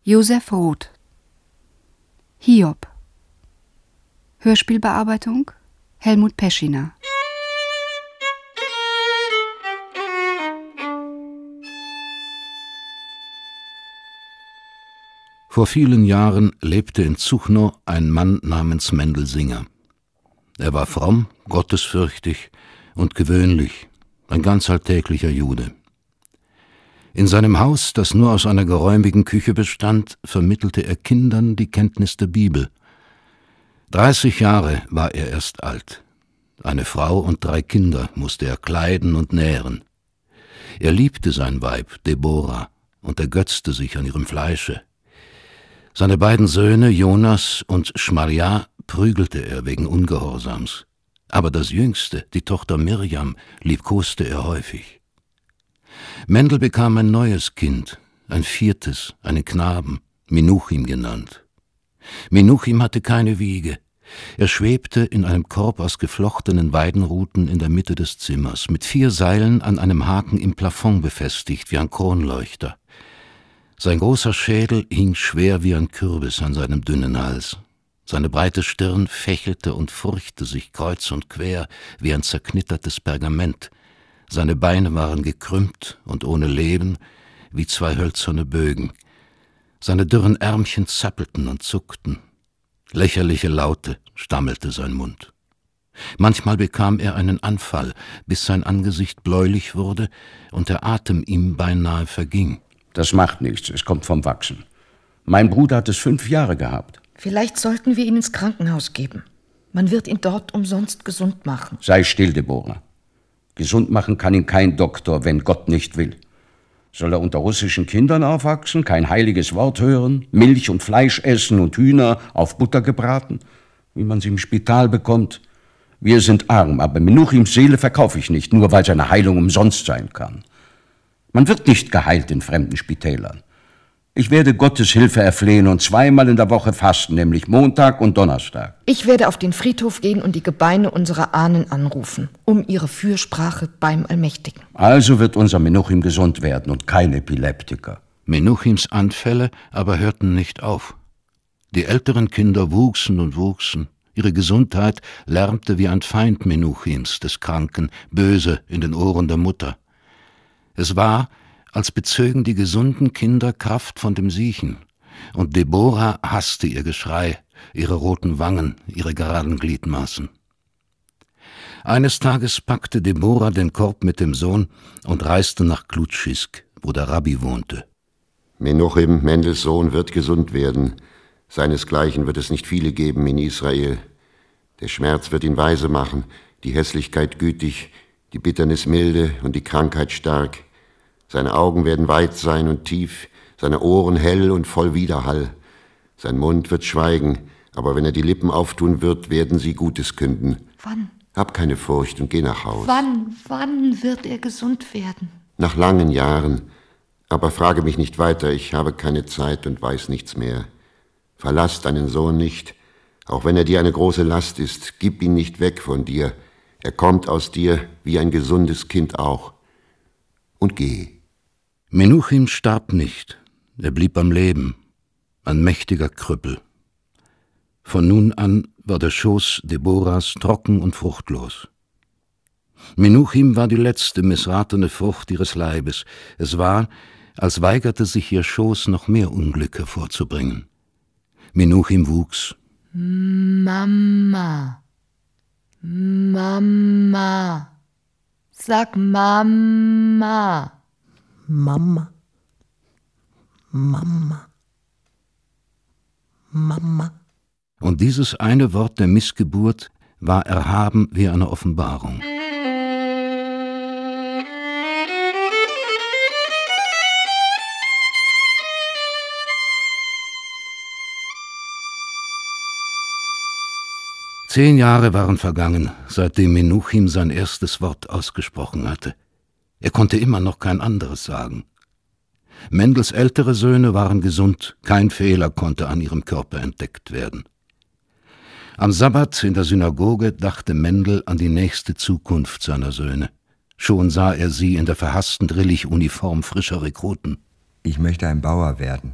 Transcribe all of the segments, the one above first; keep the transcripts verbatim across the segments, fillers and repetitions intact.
Josef Roth. Hiob. Hörspielbearbeitung Helmut Peschiner. Vor vielen Jahren lebte in Zuchno ein Mann namens Mendel Singer. Er war fromm, gottesfürchtig und gewöhnlich, ein ganz alltäglicher Jude. In seinem Haus, das nur aus einer geräumigen Küche bestand, vermittelte er Kindern die Kenntnis der Bibel. Dreißig Jahre war er erst alt. Eine Frau und drei Kinder musste er kleiden und nähren. Er liebte sein Weib, Deborah, und ergötzte sich an ihrem Fleische. Seine beiden Söhne, Jonas und Schmarja, prügelte er wegen Ungehorsams. Aber das Jüngste, die Tochter Mirjam, liebkoste er häufig. Mendel bekam ein neues Kind, ein viertes, einen Knaben, Menuchim genannt. Menuchim hatte keine Wiege. Er schwebte in einem Korb aus geflochtenen Weidenruten in der Mitte des Zimmers, mit vier Seilen an einem Haken im Plafond befestigt, wie ein Kronleuchter. Sein großer Schädel hing schwer wie ein Kürbis an seinem dünnen Hals. Seine breite Stirn fächelte und furchte sich kreuz und quer wie ein zerknittertes Pergament. Seine Beine waren gekrümmt und ohne Leben wie zwei hölzerne Bögen. Seine dürren Ärmchen zappelten und zuckten. Lächerliche Laute stammelte sein Mund. Manchmal bekam er einen Anfall, bis sein Angesicht bläulich wurde und der Atem ihm beinahe verging. Das macht nichts, es kommt vom Wachsen. Mein Bruder hat es fünf Jahre gehabt. Vielleicht sollten wir ihn ins Krankenhaus geben. Man wird ihn dort umsonst gesund machen. Sei still, Deborah. Gesund machen kann ihn kein Doktor, wenn Gott nicht will. Soll er unter russischen Kindern aufwachsen, kein heiliges Wort hören, Milch und Fleisch essen und Hühner auf Butter gebraten, wie man sie im Spital bekommt? Wir sind arm, aber Menuchims Seele verkaufe ich nicht, nur weil seine Heilung umsonst sein kann. Man wird nicht geheilt in fremden Spitälern. Ich werde Gottes Hilfe erflehen und zweimal in der Woche fasten, nämlich Montag und Donnerstag. Ich werde auf den Friedhof gehen und die Gebeine unserer Ahnen anrufen, um ihre Fürsprache beim Allmächtigen. Also wird unser Menuchim gesund werden und kein Epileptiker. Menuchims Anfälle aber hörten nicht auf. Die älteren Kinder wuchsen und wuchsen. Ihre Gesundheit lärmte wie ein Feind Menuchims, des Kranken, böse in den Ohren der Mutter. Es war, als bezögen die gesunden Kinder Kraft von dem Siechen, und Deborah hasste ihr Geschrei, ihre roten Wangen, ihre geraden Gliedmaßen. Eines Tages packte Deborah den Korb mit dem Sohn und reiste nach Klutschisk, wo der Rabbi wohnte. Menuchim, Mendels Sohn, wird gesund werden. Seinesgleichen wird es nicht viele geben in Israel. Der Schmerz wird ihn weise machen, die Hässlichkeit gütig, die Bitternis milde und die Krankheit stark. Seine Augen werden weit sein und tief, seine Ohren hell und voll Widerhall. Sein Mund wird schweigen, aber wenn er die Lippen auftun wird, werden sie Gutes künden. Wann? Hab keine Furcht und geh nach Haus. Wann, wann wird er gesund werden? Nach langen Jahren. Aber frage mich nicht weiter, ich habe keine Zeit und weiß nichts mehr. Verlass deinen Sohn nicht, auch wenn er dir eine große Last ist. Gib ihn nicht weg von dir. Er kommt aus dir wie ein gesundes Kind auch. Und geh. Menuchim starb nicht, er blieb am Leben, ein mächtiger Krüppel. Von nun an war der Schoß Deborahs trocken und fruchtlos. Menuchim war die letzte missratene Frucht ihres Leibes. Es war, als weigerte sich ihr Schoß noch mehr Unglück hervorzubringen. Menuchim wuchs. Mama, Mama, sag Mama. Mama, Mama, Mama. Und dieses eine Wort der Missgeburt war erhaben wie eine Offenbarung. Zehn Jahre waren vergangen, seitdem Menuchim sein erstes Wort ausgesprochen hatte. Er konnte immer noch kein anderes sagen. Mendels ältere Söhne waren gesund, kein Fehler konnte an ihrem Körper entdeckt werden. Am Sabbat in der Synagoge dachte Mendel an die nächste Zukunft seiner Söhne. Schon sah er sie in der verhassten Drillich-Uniform frischer Rekruten. Ich möchte ein Bauer werden.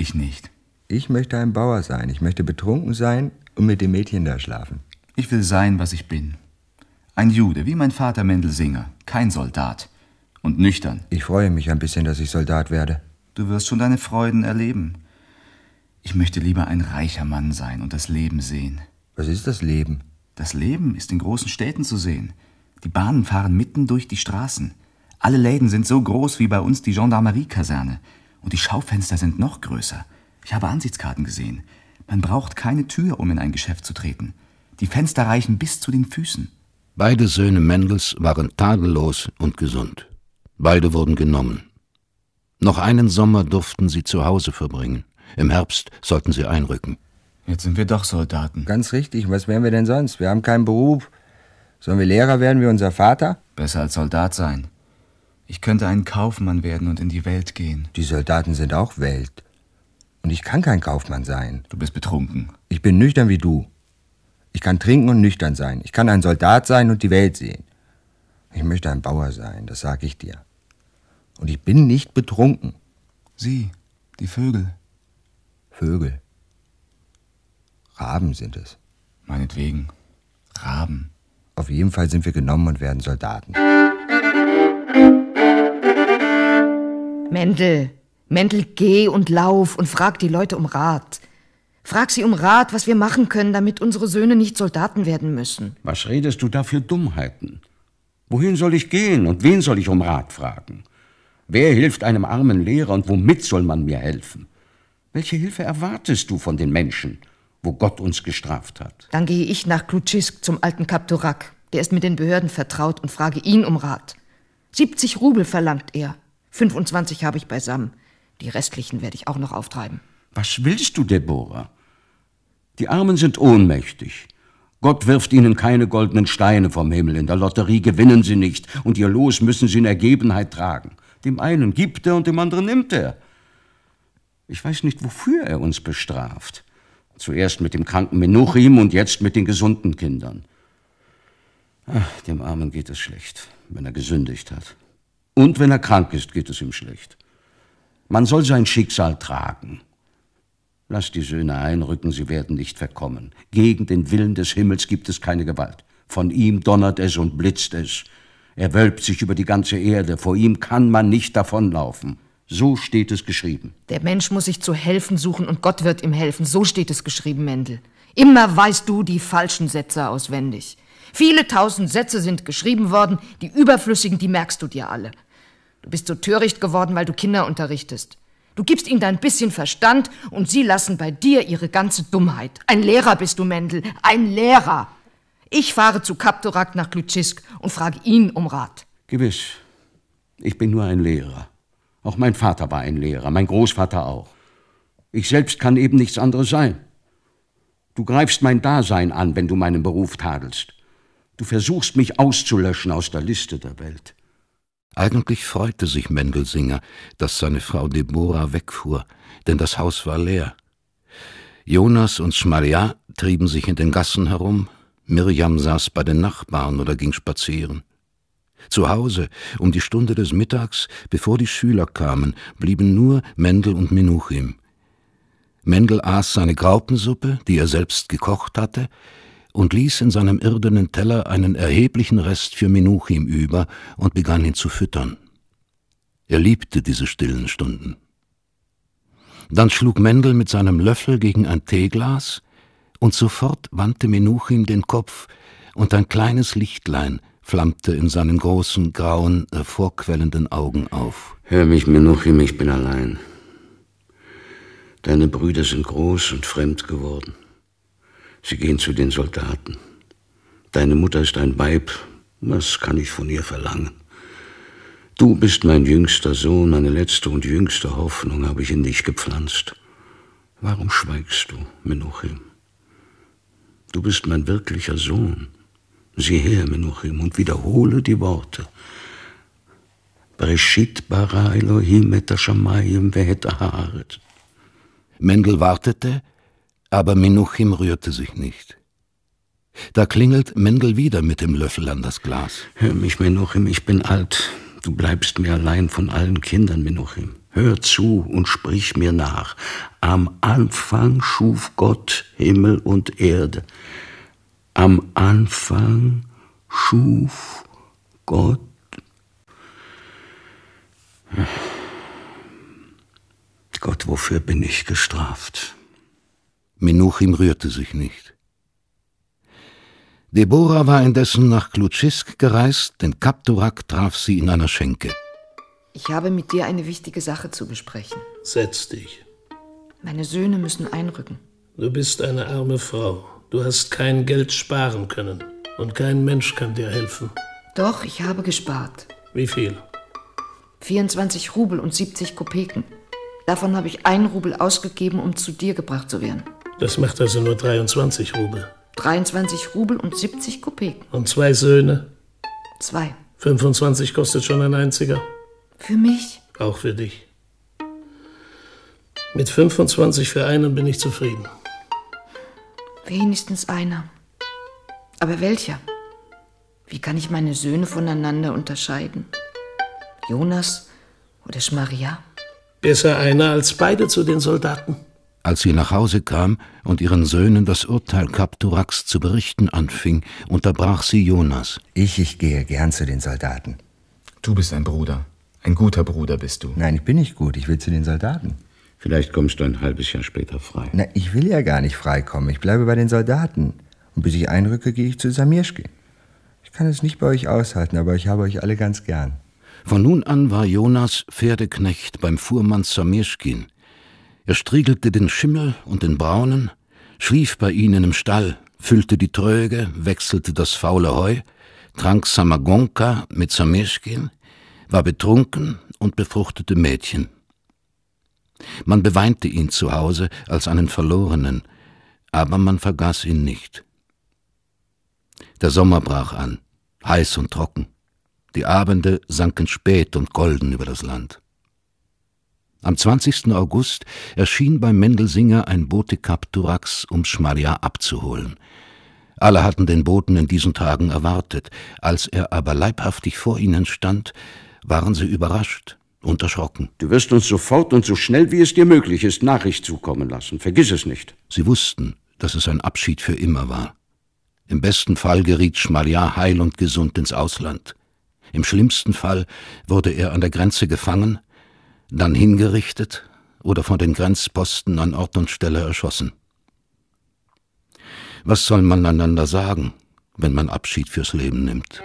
Ich nicht. Ich möchte ein Bauer sein. Ich möchte betrunken sein und mit dem Mädchen da schlafen. Ich will sein, was ich bin. Ein Jude, wie mein Vater Mendel Singer. Kein Soldat. Und nüchtern. Ich freue mich ein bisschen, dass ich Soldat werde. Du wirst schon deine Freuden erleben. Ich möchte lieber ein reicher Mann sein und das Leben sehen. Was ist das Leben? Das Leben ist in großen Städten zu sehen. Die Bahnen fahren mitten durch die Straßen. Alle Läden sind so groß wie bei uns die Gendarmerie-Kaserne. Und die Schaufenster sind noch größer. Ich habe Ansichtskarten gesehen. Man braucht keine Tür, um in ein Geschäft zu treten. Die Fenster reichen bis zu den Füßen. Beide Söhne Mendels waren tadellos und gesund. Beide wurden genommen. Noch einen Sommer durften sie zu Hause verbringen. Im Herbst sollten sie einrücken. Jetzt sind wir doch Soldaten. Ganz richtig. Was wären wir denn sonst? Wir haben keinen Beruf. Sollen wir Lehrer werden wie unser Vater? Besser als Soldat sein. Ich könnte ein Kaufmann werden und in die Welt gehen. Die Soldaten sind auch Welt. Und ich kann kein Kaufmann sein. Du bist betrunken. Ich bin nüchtern wie du. Ich kann trinken und nüchtern sein. Ich kann ein Soldat sein und die Welt sehen. Ich möchte ein Bauer sein, das sag ich dir. Und ich bin nicht betrunken. Sieh, die Vögel. Vögel. Raben sind es. Meinetwegen. Raben. Auf jeden Fall sind wir genommen und werden Soldaten. Mendel, Mendel, geh und lauf und frag die Leute um Rat. Frag sie um Rat, was wir machen können, damit unsere Söhne nicht Soldaten werden müssen. Was redest du da für Dummheiten? Wohin soll ich gehen und wen soll ich um Rat fragen? Wer hilft einem armen Lehrer und womit soll man mir helfen? Welche Hilfe erwartest du von den Menschen, wo Gott uns gestraft hat? Dann gehe ich nach Klutschisk zum alten Kapturak. Der ist mit den Behörden vertraut und frage ihn um Rat. siebzig Rubel verlangt er. fünfundzwanzig habe ich beisammen. Die restlichen werde ich auch noch auftreiben. Was willst du, Deborah? Die Armen sind ohnmächtig. Gott wirft ihnen keine goldenen Steine vom Himmel. In der Lotterie gewinnen sie nicht und ihr Los müssen sie in Ergebenheit tragen. Dem einen gibt er und dem anderen nimmt er. Ich weiß nicht, wofür er uns bestraft. Zuerst mit dem kranken Menuchim und jetzt mit den gesunden Kindern. Ach, dem Armen geht es schlecht, wenn er gesündigt hat. Und wenn er krank ist, geht es ihm schlecht. Man soll sein Schicksal tragen. Lass die Söhne einrücken, sie werden nicht verkommen. Gegen den Willen des Himmels gibt es keine Gewalt. Von ihm donnert es und blitzt es. Er wölbt sich über die ganze Erde. Vor ihm kann man nicht davonlaufen. So steht es geschrieben. Der Mensch muss sich zu helfen suchen und Gott wird ihm helfen. So steht es geschrieben, Mendel. Immer weißt du die falschen Sätze auswendig. Viele tausend Sätze sind geschrieben worden, die überflüssigen, die merkst du dir alle. Du bist so töricht geworden, weil du Kinder unterrichtest. Du gibst ihnen dein bisschen Verstand und sie lassen bei dir ihre ganze Dummheit. Ein Lehrer bist du, Mendel, ein Lehrer. Ich fahre zu Kapturak nach Klutschisk und frage ihn um Rat. Gewiss, ich bin nur ein Lehrer. Auch mein Vater war ein Lehrer, mein Großvater auch. Ich selbst kann eben nichts anderes sein. Du greifst mein Dasein an, wenn du meinen Beruf tadelst. Du versuchst, mich auszulöschen aus der Liste der Welt. Eigentlich freute sich Mendel Singer, dass seine Frau Deborah wegfuhr, denn das Haus war leer. Jonas und Schmalja trieben sich in den Gassen herum, Mirjam saß bei den Nachbarn oder ging spazieren. Zu Hause, um die Stunde des Mittags, bevor die Schüler kamen, blieben nur Mendel und Menuchim. Mendel aß seine Graupensuppe, die er selbst gekocht hatte, und ließ in seinem irdenen Teller einen erheblichen Rest für Menuchim über und begann ihn zu füttern. Er liebte diese stillen Stunden. Dann schlug Mendel mit seinem Löffel gegen ein Teeglas, und sofort wandte Menuchim den Kopf, und ein kleines Lichtlein flammte in seinen großen, grauen, hervorquellenden Augen auf. Hör mich, Menuchim, ich bin allein. Deine Brüder sind groß und fremd geworden. Sie gehen zu den Soldaten. Deine Mutter ist ein Weib. Was kann ich von ihr verlangen? Du bist mein jüngster Sohn, meine letzte und jüngste Hoffnung habe ich in dich gepflanzt. Warum schweigst du, Menuchim? Du bist mein wirklicher Sohn. Sieh her, Menuchim, und wiederhole die Worte. Bereshit bara Elohim et hashamayim ve'et haaretz. Mendel wartete, aber Menuchim rührte sich nicht. Da klingelt Mendel wieder mit dem Löffel an das Glas. Hör mich, Menuchim, ich bin alt. Du bleibst mir allein von allen Kindern, Menuchim. Hör zu und sprich mir nach. Am Anfang schuf Gott Himmel und Erde. Am Anfang schuf Gott. Gott, wofür bin ich gestraft? Menuchim rührte sich nicht. Deborah war indessen nach Klutschisk gereist, denn Kapturak traf sie in einer Schenke. Ich habe mit dir eine wichtige Sache zu besprechen. Setz dich. Meine Söhne müssen einrücken. Du bist eine arme Frau. Du hast kein Geld sparen können. Und kein Mensch kann dir helfen. Doch, ich habe gespart. Wie viel? vierundzwanzig Rubel und siebzig Kopeken. Davon habe ich einen Rubel ausgegeben, um zu dir gebracht zu werden. Das macht also nur dreiundzwanzig Rubel. dreiundzwanzig Rubel und siebzig Kopeken. Und zwei Söhne? Zwei. fünfundzwanzig kostet schon ein einziger. Für mich? Auch für dich. Mit fünfundzwanzig für einen bin ich zufrieden. Wenigstens einer. Aber welcher? Wie kann ich meine Söhne voneinander unterscheiden? Jonas oder Schmaria? Besser einer als beide zu den Soldaten. Als sie nach Hause kam und ihren Söhnen das Urteil Kapturaks zu berichten anfing, unterbrach sie Jonas. Ich, ich gehe gern zu den Soldaten. Du bist ein Bruder. Ein guter Bruder bist du. Nein, ich bin nicht gut. Ich will zu den Soldaten. Vielleicht kommst du ein halbes Jahr später frei. Na, ich will ja gar nicht freikommen. Ich bleibe bei den Soldaten. Und bis ich einrücke, gehe ich zu Samirschki. Ich kann es nicht bei euch aushalten, aber ich habe euch alle ganz gern. Von nun an war Jonas Pferdeknecht beim Fuhrmann Samirschkin. Er striegelte den Schimmel und den Braunen, schlief bei ihnen im Stall, füllte die Tröge, wechselte das faule Heu, trank Samagonka mit Samirschkin, war betrunken und befruchtete Mädchen. Man beweinte ihn zu Hause als einen Verlorenen, aber man vergaß ihn nicht. Der Sommer brach an, heiß und trocken. Die Abende sanken spät und golden über das Land. Am zwanzigsten August erschien bei Mendelsinger ein Bote Kapturaks, um Schmaria abzuholen. Alle hatten den Boten in diesen Tagen erwartet. Als er aber leibhaftig vor ihnen stand, waren sie überrascht und erschrocken. Du wirst uns sofort und so schnell wie es dir möglich ist Nachricht zukommen lassen. Vergiss es nicht. Sie wussten, dass es ein Abschied für immer war. Im besten Fall geriet Schmaria heil und gesund ins Ausland. Im schlimmsten Fall wurde er an der Grenze gefangen, dann hingerichtet oder von den Grenzposten an Ort und Stelle erschossen. Was soll man einander sagen, wenn man Abschied fürs Leben nimmt?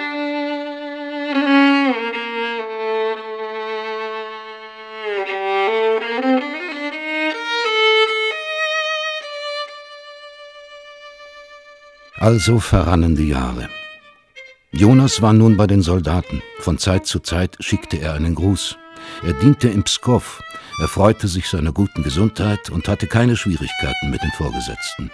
Also verrannen die Jahre. Jonas war nun bei den Soldaten. Von Zeit zu Zeit schickte er einen Gruß. Er diente in Pskow, er freute sich seiner guten Gesundheit und hatte keine Schwierigkeiten mit den Vorgesetzten.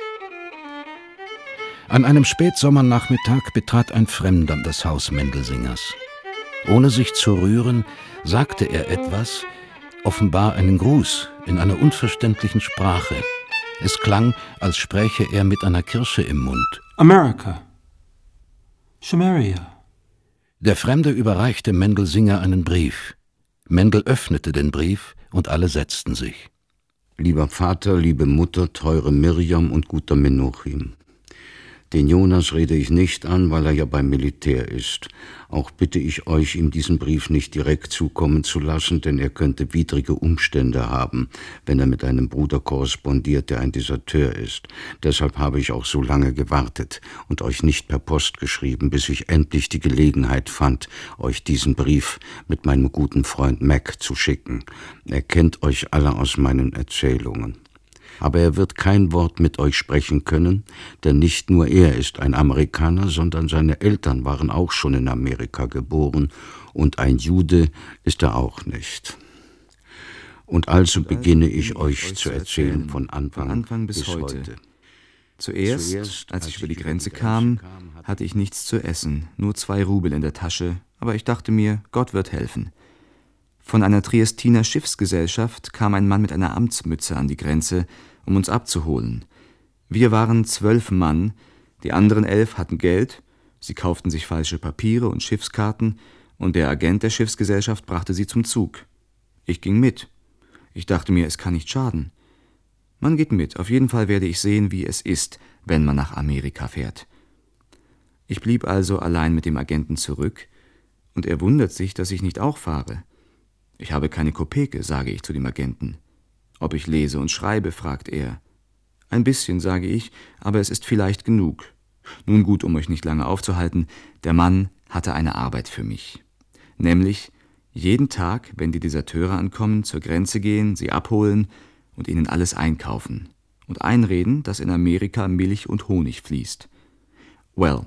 An einem Spätsommernachmittag betrat ein Fremder das Haus Mendelsingers. Ohne sich zu rühren, sagte er etwas, offenbar einen Gruß in einer unverständlichen Sprache. Es klang, als spräche er mit einer Kirsche im Mund. America. Shamaria. Der Fremde überreichte Mendelsinger einen Brief. Mendel öffnete den Brief und alle setzten sich. Lieber Vater, liebe Mutter, teure Mirjam und guter Menuchim. Den Jonas rede ich nicht an, weil er ja beim Militär ist. Auch bitte ich euch, ihm diesen Brief nicht direkt zukommen zu lassen, denn er könnte widrige Umstände haben, wenn er mit einem Bruder korrespondiert, der ein Deserteur ist. Deshalb habe ich auch so lange gewartet und euch nicht per Post geschrieben, bis ich endlich die Gelegenheit fand, euch diesen Brief mit meinem guten Freund Mac zu schicken. Er kennt euch alle aus meinen Erzählungen. Aber er wird kein Wort mit euch sprechen können, denn nicht nur er ist ein Amerikaner, sondern seine Eltern waren auch schon in Amerika geboren, und ein Jude ist er auch nicht. Und also beginne ich euch zu erzählen von Anfang bis heute. Zuerst, als ich über die Grenze kam, hatte ich nichts zu essen, nur zwei Rubel in der Tasche, aber ich dachte mir, Gott wird helfen. Von einer Triestiner Schiffsgesellschaft kam ein Mann mit einer Amtsmütze an die Grenze, um uns abzuholen. Wir waren zwölf Mann, die anderen elf hatten Geld, sie kauften sich falsche Papiere und Schiffskarten, und der Agent der Schiffsgesellschaft brachte sie zum Zug. Ich ging mit. Ich dachte mir, es kann nicht schaden. Man geht mit. Auf jeden Fall werde ich sehen, wie es ist, wenn man nach Amerika fährt. Ich blieb also allein mit dem Agenten zurück, und er wundert sich, dass ich nicht auch fahre. Ich habe keine Kopeke, sage ich zu dem Agenten. Ob ich lese und schreibe, fragt er. Ein bisschen, sage ich, aber es ist vielleicht genug. Nun gut, um euch nicht lange aufzuhalten, der Mann hatte eine Arbeit für mich. Nämlich jeden Tag, wenn die Deserteure ankommen, zur Grenze gehen, sie abholen und ihnen alles einkaufen und einreden, dass in Amerika Milch und Honig fließt. Well,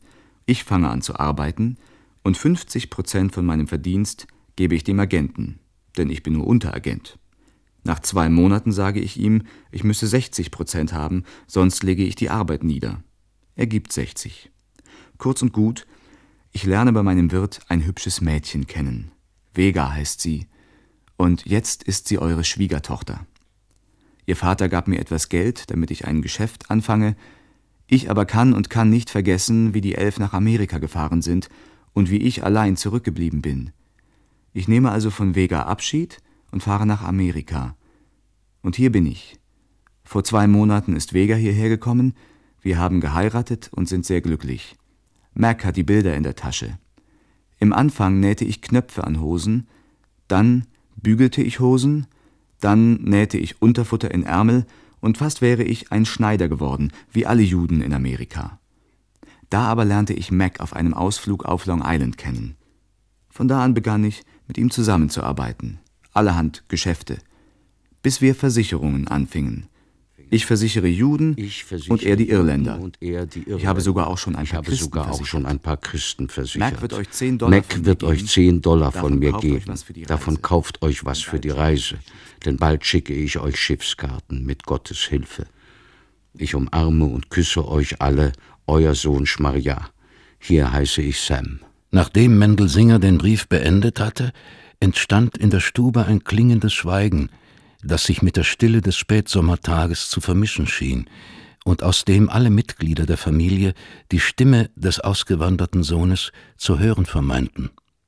ich fange an zu arbeiten und fünfzig Prozent von meinem Verdienst gebe ich dem Agenten, denn ich bin nur Unteragent. Nach zwei Monaten sage ich ihm, ich müsse sechzig Prozent haben, sonst lege ich die Arbeit nieder. Er gibt sechzig. Kurz und gut, ich lerne bei meinem Wirt ein hübsches Mädchen kennen. Vega heißt sie, und jetzt ist sie eure Schwiegertochter. Ihr Vater gab mir etwas Geld, damit ich ein Geschäft anfange. Ich aber kann und kann nicht vergessen, wie die Elf nach Amerika gefahren sind und wie ich allein zurückgeblieben bin. Ich nehme also von Vega Abschied und fahre nach Amerika. Und hier bin ich. Vor zwei Monaten ist Vega hierher gekommen, wir haben geheiratet und sind sehr glücklich. Mac hat die Bilder in der Tasche. Im Anfang nähte ich Knöpfe an Hosen, dann bügelte ich Hosen, dann nähte ich Unterfutter in Ärmel und fast wäre ich ein Schneider geworden, wie alle Juden in Amerika. Da aber lernte ich Mac auf einem Ausflug auf Long Island kennen. Von da an begann ich, mit ihm zusammenzuarbeiten. Allerhand Geschäfte, bis wir Versicherungen anfingen. Ich versichere Juden ich versichere und er die Irländer. Und er die Irländer. Ich habe sogar auch schon ein ich paar habe Christen sogar auch schon ein paar Christen versichert. Mac wird euch zehn Dollar Mac von wird mir euch geben. zehn Dollar Davon von mir kauft euch geben. was für die Davon Reise. kauft euch was für die Reise. Denn bald schicke ich euch Schiffskarten mit Gottes Hilfe. Ich umarme und küsse euch alle, euer Sohn Schmarja. Hier heiße ich Sam. Nachdem Mendelsinger den Brief beendet hatte, entstand in der Stube ein klingendes Schweigen, das sich mit der Stille des Spätsommertages zu vermischen schien und aus dem alle Mitglieder der Familie die Stimme des ausgewanderten Sohnes zu hören vermeinten.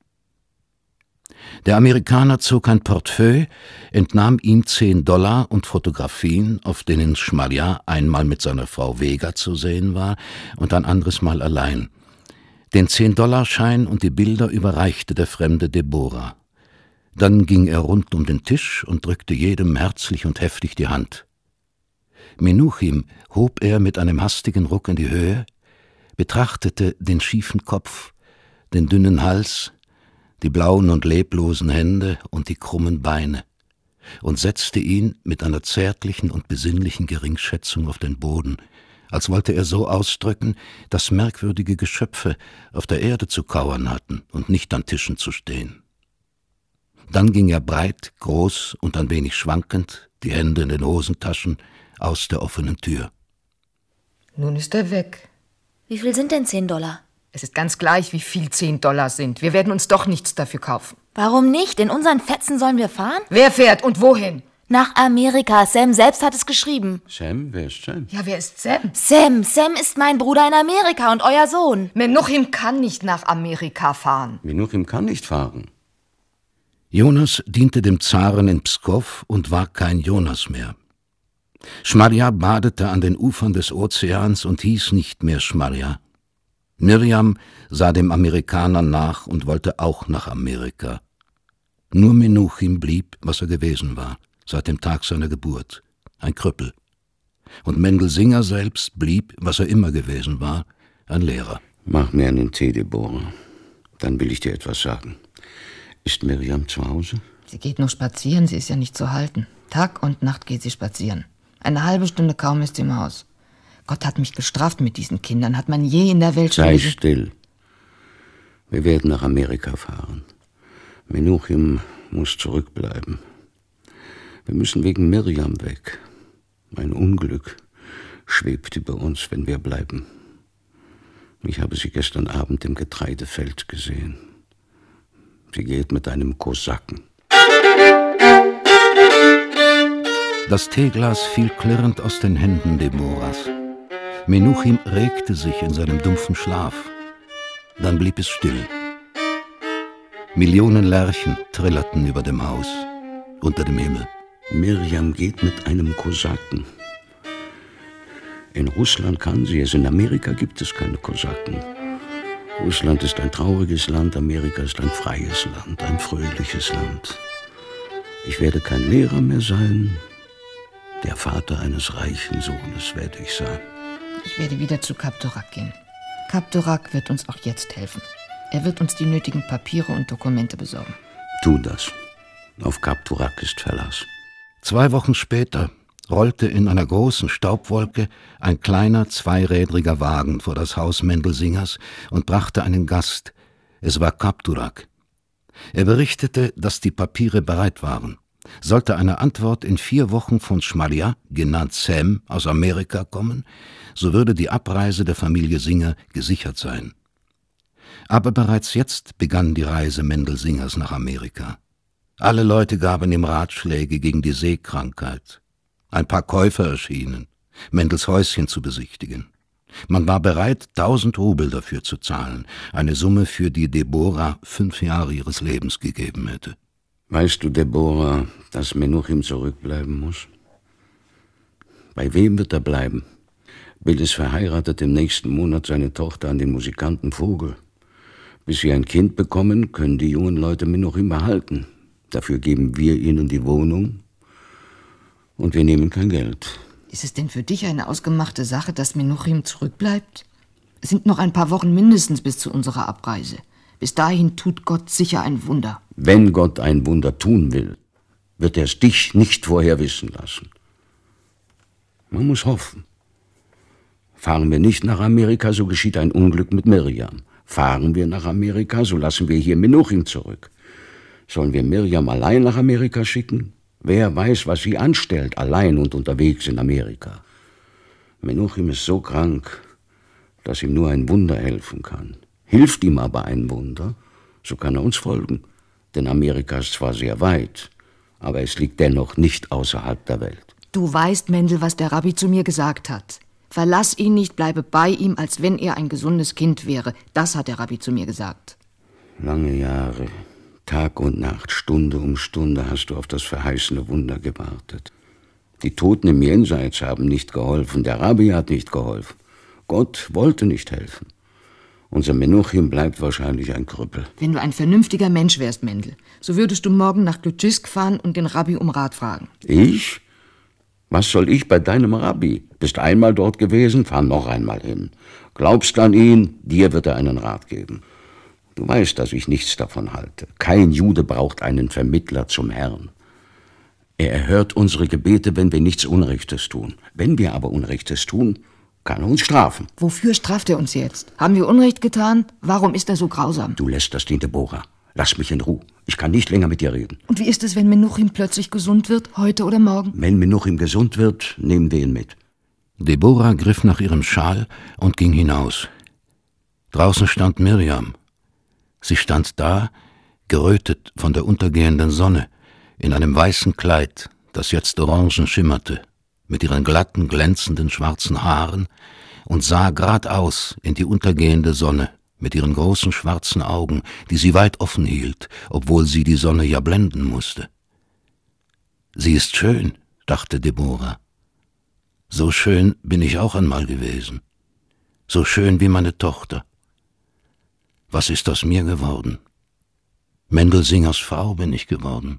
Der Amerikaner zog ein Portefeuille, entnahm ihm zehn Dollar und Fotografien, auf denen Schmarja einmal mit seiner Frau Vega zu sehen war und ein anderes Mal allein. Den Zehn-Dollar-Schein und die Bilder überreichte der Fremde Deborah. Dann ging er rund um den Tisch und drückte jedem herzlich und heftig die Hand. Menuchim hob er mit einem hastigen Ruck in die Höhe, betrachtete den schiefen Kopf, den dünnen Hals, die blauen und leblosen Hände und die krummen Beine und setzte ihn mit einer zärtlichen und besinnlichen Geringschätzung auf den Boden, als wollte er so ausdrücken, dass merkwürdige Geschöpfe auf der Erde zu kauern hatten und nicht an Tischen zu stehen. Dann ging er breit, groß und ein wenig schwankend, die Hände in den Hosentaschen, aus der offenen Tür. Nun ist er weg. Wie viel sind denn zehn Dollar? Es ist ganz gleich, wie viel zehn Dollar sind. Wir werden uns doch nichts dafür kaufen. Warum nicht? In unseren Fetzen sollen wir fahren? Wer fährt und wohin? Nach Amerika. Sam selbst hat es geschrieben. Sam? Wer ist Sam? Ja, wer ist Sam? Sam. Sam ist mein Bruder in Amerika und euer Sohn. Menuchim kann nicht nach Amerika fahren. Menuchim kann nicht fahren. Jonas diente dem Zaren in Pskow und war kein Jonas mehr. Schmarja badete an den Ufern des Ozeans und hieß nicht mehr Schmarja. Mirjam sah dem Amerikaner nach und wollte auch nach Amerika. Nur Menuchim blieb, was er gewesen war, seit dem Tag seiner Geburt, ein Krüppel. Und Mendelsinger selbst blieb, was er immer gewesen war, ein Lehrer. Mach mir einen Tee, Deborah. Dann will ich dir etwas sagen. Ist Mirjam zu Hause? Sie geht nur spazieren, sie ist ja nicht zu halten. Tag und Nacht geht sie spazieren. Eine halbe Stunde kaum ist sie im Haus. Gott hat mich gestraft mit diesen Kindern. Hat man je in der Welt schon... Sei still. Wir werden nach Amerika fahren. Menuchim muss zurückbleiben. Wir müssen wegen Mirjam weg. Ein Unglück schwebt über uns, wenn wir bleiben. Ich habe sie gestern Abend im Getreidefeld gesehen. Sie geht mit einem Kosaken. Das Teeglas fiel klirrend aus den Händen Deborahs. Menuchim regte sich in seinem dumpfen Schlaf. Dann blieb es still. Millionen Lerchen trillerten über dem Haus. unter dem Himmel. Mirjam geht mit einem Kosaken. In Russland kann sie es, in Amerika gibt es keine Kosaken. Russland ist ein trauriges Land, Amerika ist ein freies Land, ein fröhliches Land. Ich werde kein Lehrer mehr sein, der Vater eines reichen Sohnes werde ich sein. Ich werde wieder zu Kaptorak gehen. Kaptorak wird uns auch jetzt helfen. Er wird uns die nötigen Papiere und Dokumente besorgen. Tu das. Auf Kaptorak ist Verlass. Zwei Wochen später rollte in einer großen Staubwolke ein kleiner, zweirädriger Wagen vor das Haus Mendelsingers und brachte einen Gast. Es war Kaptorak. Er berichtete, dass die Papiere bereit waren. Sollte eine Antwort in vier Wochen von Schmalja, genannt Sam, aus Amerika kommen, so würde die Abreise der Familie Singer gesichert sein. Aber bereits jetzt begann die Reise Mendelsingers nach Amerika. Alle Leute gaben ihm Ratschläge gegen die Seekrankheit. Ein paar Käufer erschienen, Mendels Häuschen zu besichtigen. Man war bereit, tausend Rubel dafür zu zahlen, eine Summe, für die Deborah fünf Jahre ihres Lebens gegeben hätte. Weißt du, Deborah, dass Menuchim zurückbleiben muss? Bei wem wird er bleiben? Willis verheiratet im nächsten Monat seine Tochter an den Musikanten Vogel. Bis sie ein Kind bekommen, können die jungen Leute Menuchim behalten. Dafür geben wir ihnen die Wohnung und wir nehmen kein Geld. Ist es denn für dich eine ausgemachte Sache, dass Menuchim zurückbleibt? Es sind noch ein paar Wochen mindestens bis zu unserer Abreise. Bis dahin tut Gott sicher ein Wunder. Wenn Gott ein Wunder tun will, wird er es dich nicht vorher wissen lassen. Man muss hoffen. Fahren wir nicht nach Amerika, so geschieht ein Unglück mit Mirjam. Fahren wir nach Amerika, so lassen wir hier Menuchim zurück. Sollen wir Mirjam allein nach Amerika schicken? Wer weiß, was sie anstellt, allein und unterwegs in Amerika. Menuchim ist so krank, dass ihm nur ein Wunder helfen kann. Hilft ihm aber ein Wunder, so kann er uns folgen. Denn Amerika ist zwar sehr weit, aber es liegt dennoch nicht außerhalb der Welt. Du weißt, Mendel, was der Rabbi zu mir gesagt hat. Verlass ihn nicht, bleibe bei ihm, als wenn er ein gesundes Kind wäre. Das hat der Rabbi zu mir gesagt. Lange Jahre, Tag und Nacht, Stunde um Stunde hast du auf das verheißene Wunder gewartet. Die Toten im Jenseits haben nicht geholfen, der Rabbi hat nicht geholfen. Gott wollte nicht helfen. Unser Menuchim bleibt wahrscheinlich ein Krüppel. Wenn du ein vernünftiger Mensch wärst, Mendel, so würdest du morgen nach Lutschisk fahren und den Rabbi um Rat fragen. Ich? Was soll ich bei deinem Rabbi? Bist einmal dort gewesen, fahr noch einmal hin. Glaubst an ihn, dir wird er einen Rat geben. Du weißt, dass ich nichts davon halte. Kein Jude braucht einen Vermittler zum Herrn. Er erhört unsere Gebete, wenn wir nichts Unrechtes tun. Wenn wir aber Unrechtes tun, kann er uns strafen. Wofür straft er uns jetzt? Haben wir Unrecht getan? Warum ist er so grausam? Du lässt das den Deborah. Lass mich in Ruhe. Ich kann nicht länger mit dir reden. Und wie ist es, wenn Menuchim plötzlich gesund wird, heute oder morgen? Wenn Menuchim gesund wird, nehmen wir ihn mit. Deborah griff nach ihrem Schal und ging hinaus. Draußen stand Mirjam. Sie stand da, gerötet von der untergehenden Sonne, in einem weißen Kleid, das jetzt orangen schimmerte, mit ihren glatten, glänzenden schwarzen Haaren, und sah geradeaus in die untergehende Sonne, mit ihren großen schwarzen Augen, die sie weit offen hielt, obwohl sie die Sonne ja blenden musste. Sie ist schön, dachte Deborah. So schön bin ich auch einmal gewesen. So schön wie meine Tochter. Was ist aus mir geworden? Mendelsingers Frau bin ich geworden.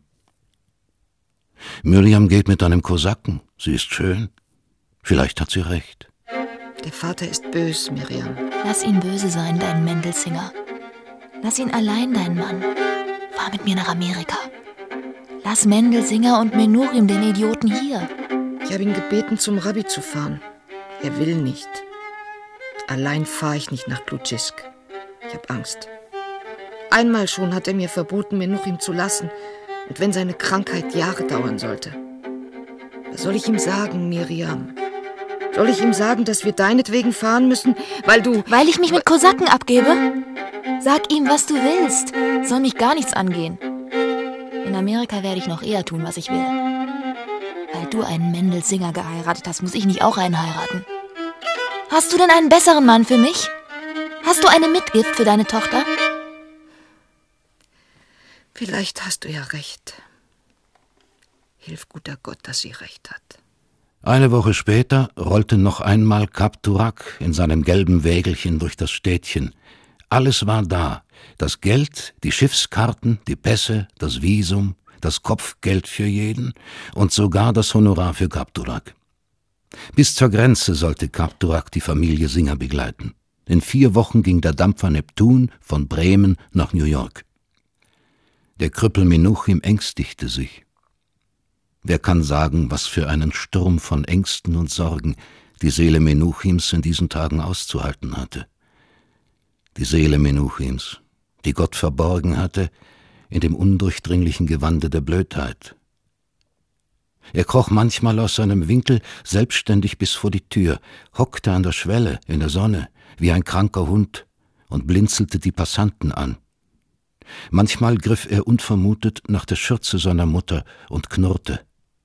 Mirjam geht mit einem Kosaken. Sie ist schön. Vielleicht hat sie recht. Der Vater ist bös, Mirjam. Lass ihn böse sein, dein Mendelsinger. Lass ihn allein, dein Mann. Fahr mit mir nach Amerika. Lass Mendelsinger und Menuchim, den Idioten, hier. Ich habe ihn gebeten, zum Rabbi zu fahren. Er will nicht. Allein fahre ich nicht nach Lutschisk. Ich habe Angst. Einmal schon hat er mir verboten, Menuchim zu lassen. Und wenn seine Krankheit Jahre dauern sollte. Was soll ich ihm sagen, Mirjam? Soll ich ihm sagen, dass wir deinetwegen fahren müssen, weil du... Weil ich mich mit Kosaken abgebe? Sag ihm, was du willst. Soll mich gar nichts angehen. In Amerika werde ich noch eher tun, was ich will. Weil du einen Mendelsinger geheiratet hast, muss ich nicht auch einen heiraten. Hast du denn einen besseren Mann für mich? Hast du eine Mitgift für deine Tochter? Vielleicht hast du ja recht. Hilf, guter Gott, dass sie recht hat. Eine Woche später rollte noch einmal Kap Turak in seinem gelben Wägelchen durch das Städtchen. Alles war da. Das Geld, die Schiffskarten, die Pässe, das Visum, das Kopfgeld für jeden und sogar das Honorar für Kap Turak. Bis zur Grenze sollte Kap Turak die Familie Singer begleiten. In vier Wochen ging der Dampfer Neptun von Bremen nach New York. Der Krüppel Menuchim ängstigte sich. Wer kann sagen, was für einen Sturm von Ängsten und Sorgen die Seele Menuchims in diesen Tagen auszuhalten hatte? Die Seele Menuchims, die Gott verborgen hatte in dem undurchdringlichen Gewande der Blödheit. Er kroch manchmal aus seinem Winkel selbstständig bis vor die Tür, hockte an der Schwelle in der Sonne wie ein kranker Hund und blinzelte die Passanten an. Manchmal griff er unvermutet nach der Schürze seiner Mutter und knurrte.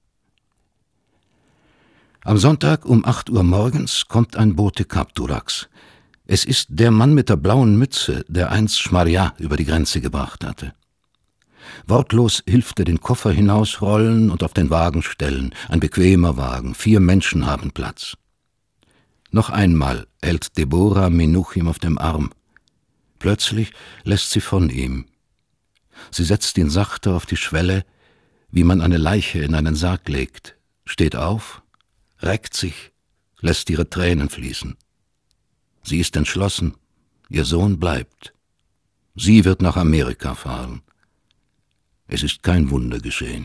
Am Sonntag um acht Uhr morgens kommt ein Bote Kap Turaks. Es ist der Mann mit der blauen Mütze, der einst Schmarja über die Grenze gebracht hatte. Wortlos hilft er den Koffer hinausrollen und auf den Wagen stellen. Ein bequemer Wagen, vier Menschen haben Platz. Noch einmal hält Deborah Menuchim auf dem Arm. Plötzlich lässt sie von ihm. Sie setzt ihn sachte auf die Schwelle, wie man eine Leiche in einen Sarg legt, steht auf, reckt sich, lässt ihre Tränen fließen. Sie ist entschlossen, ihr Sohn bleibt. Sie wird nach Amerika fahren. Es ist kein Wunder geschehen.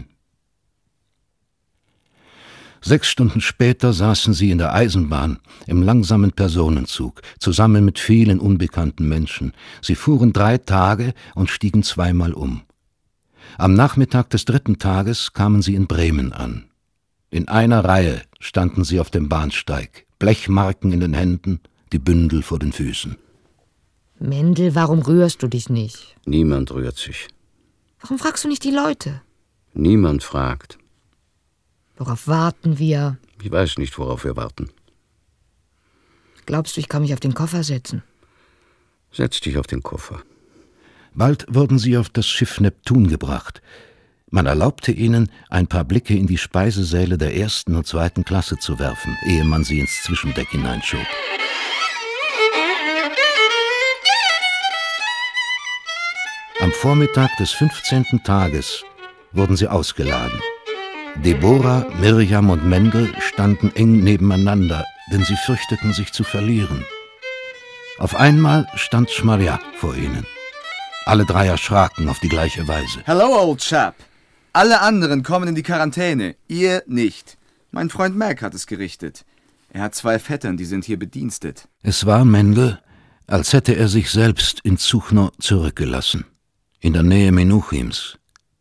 Sechs Stunden später saßen sie in der Eisenbahn im langsamen Personenzug, zusammen mit vielen unbekannten Menschen. Sie fuhren drei Tage und stiegen zweimal um. Am Nachmittag des dritten Tages kamen sie in Bremen an. In einer Reihe standen sie auf dem Bahnsteig, Blechmarken in den Händen, die Bündel vor den Füßen. Mendel, warum rührst du dich nicht? Niemand rührt sich. Warum fragst du nicht die Leute? Niemand fragt. Worauf warten wir? Ich weiß nicht, worauf wir warten. Glaubst du, ich kann mich auf den Koffer setzen? Setz dich auf den Koffer. Bald wurden sie auf das Schiff Neptun gebracht. Man erlaubte ihnen, ein paar Blicke in die Speisesäle der ersten und zweiten Klasse zu werfen, ehe man sie ins Zwischendeck hineinschob. Am Vormittag des fünfzehnten Tages wurden sie ausgeladen. Deborah, Mirjam und Mendel standen eng nebeneinander, denn sie fürchteten, sich zu verlieren. Auf einmal stand Schmarja vor ihnen. Alle drei erschraken auf die gleiche Weise. Hello, old chap. Alle anderen kommen in die Quarantäne, ihr nicht. Mein Freund Mac hat es gerichtet. Er hat zwei Vettern, die sind hier bedienstet. Es war Mendel, als hätte er sich selbst in Zuchno zurückgelassen, in der Nähe Menuchims.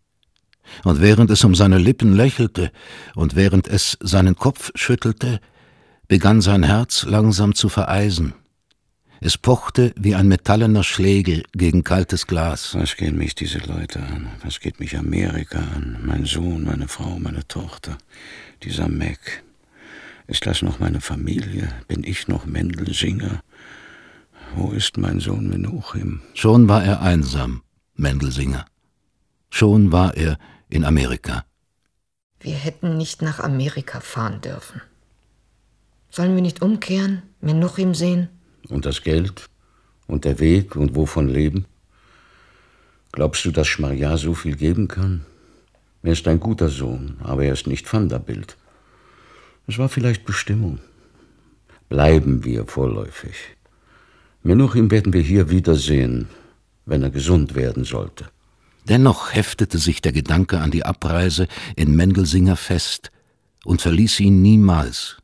Und während es um seine Lippen lächelte und während es seinen Kopf schüttelte, begann sein Herz langsam zu vereisen. Es pochte wie ein metallener Schlegel gegen kaltes Glas. Was gehen mich diese Leute an? Was geht mich Amerika an? Mein Sohn, meine Frau, meine Tochter, dieser Mac. Ist das noch meine Familie? Bin ich noch Mendel Singer? Wo ist mein Sohn Menuchim? Schon war er einsam, Mendel Singer. Schon war er in Amerika. Wir hätten nicht nach Amerika fahren dürfen. Sollen wir nicht umkehren, Menuchim sehen? Und das Geld? Und der Weg? Und wovon leben? Glaubst du, dass Schmarja so viel geben kann? Er ist ein guter Sohn, aber er ist nicht Vanderbilt. Es war vielleicht Bestimmung. Bleiben wir vorläufig. Menuchim werden wir hier wiedersehen, wenn er gesund werden sollte. Dennoch heftete sich der Gedanke an die Abreise in Mendelsinger fest und verließ ihn niemals.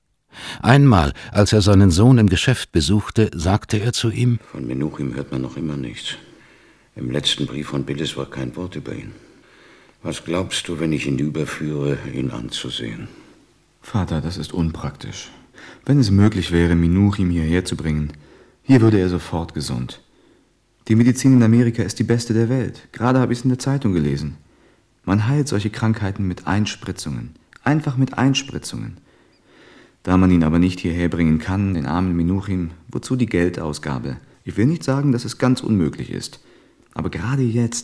Einmal, als er seinen Sohn im Geschäft besuchte, sagte er zu ihm: Von Menuchim hört man noch immer nichts. Im letzten Brief von Billis war kein Wort über ihn. Was glaubst du, wenn ich ihn überführe, ihn anzusehen? Vater, das ist unpraktisch. Wenn es möglich wäre, Menuchim hierher zu bringen, hier würde er sofort gesund. Die Medizin in Amerika ist die beste der Welt. Gerade habe ich es in der Zeitung gelesen. Man heilt solche Krankheiten mit Einspritzungen. Einfach mit Einspritzungen. Da man ihn aber nicht hierher bringen kann, den armen Menuchim, wozu die Geldausgabe? Ich will nicht sagen, dass es ganz unmöglich ist. Aber gerade jetzt,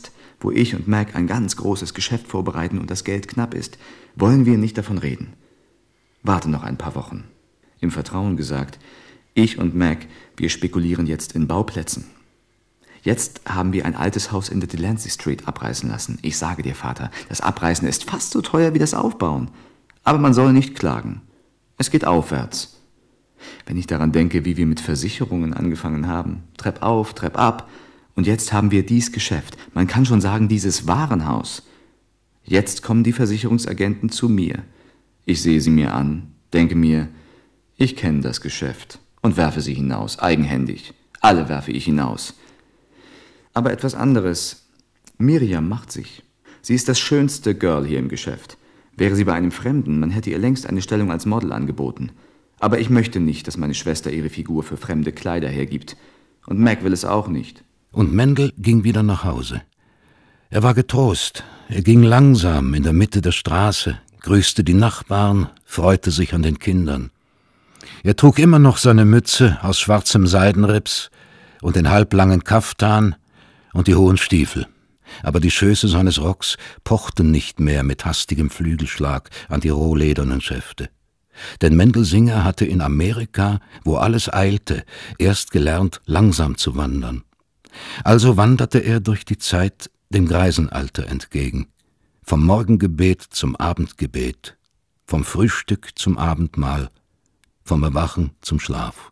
wo ich und Mac ein ganz großes Geschäft vorbereiten und das Geld knapp ist, wollen wir nicht davon reden. Warte noch ein paar Wochen. Im Vertrauen gesagt, ich und Mac, wir spekulieren jetzt in Bauplätzen. Jetzt haben wir ein altes Haus in der Delancey Street abreißen lassen. Ich sage dir, Vater, das Abreißen ist fast so teuer wie das Aufbauen. Aber man soll nicht klagen. Es geht aufwärts. Wenn ich daran denke, wie wir mit Versicherungen angefangen haben, Trepp auf, Trepp ab, und jetzt haben wir dies Geschäft, man kann schon sagen, dieses Warenhaus. Jetzt kommen die Versicherungsagenten zu mir. Ich sehe sie mir an, denke mir, ich kenne das Geschäft und werfe sie hinaus, eigenhändig. Alle werfe ich hinaus. Aber etwas anderes. Miriam macht sich. Sie ist das schönste Girl hier im Geschäft. Wäre sie bei einem Fremden, man hätte ihr längst eine Stellung als Model angeboten. Aber ich möchte nicht, dass meine Schwester ihre Figur für fremde Kleider hergibt. Und Mac will es auch nicht. Und Mendel ging wieder nach Hause. Er war getrost. Er ging langsam in der Mitte der Straße, grüßte die Nachbarn, freute sich an den Kindern. Er trug immer noch seine Mütze aus schwarzem Seidenrips und den halblangen Kaftan und die hohen Stiefel. Aber die Schöße seines Rocks pochten nicht mehr mit hastigem Flügelschlag an die rohledernen Schäfte. Denn Mendel Singer hatte in Amerika, wo alles eilte, erst gelernt, langsam zu wandern. Also wanderte er durch die Zeit dem Greisenalter entgegen, vom Morgengebet zum Abendgebet, vom Frühstück zum Abendmahl, vom Erwachen zum Schlaf.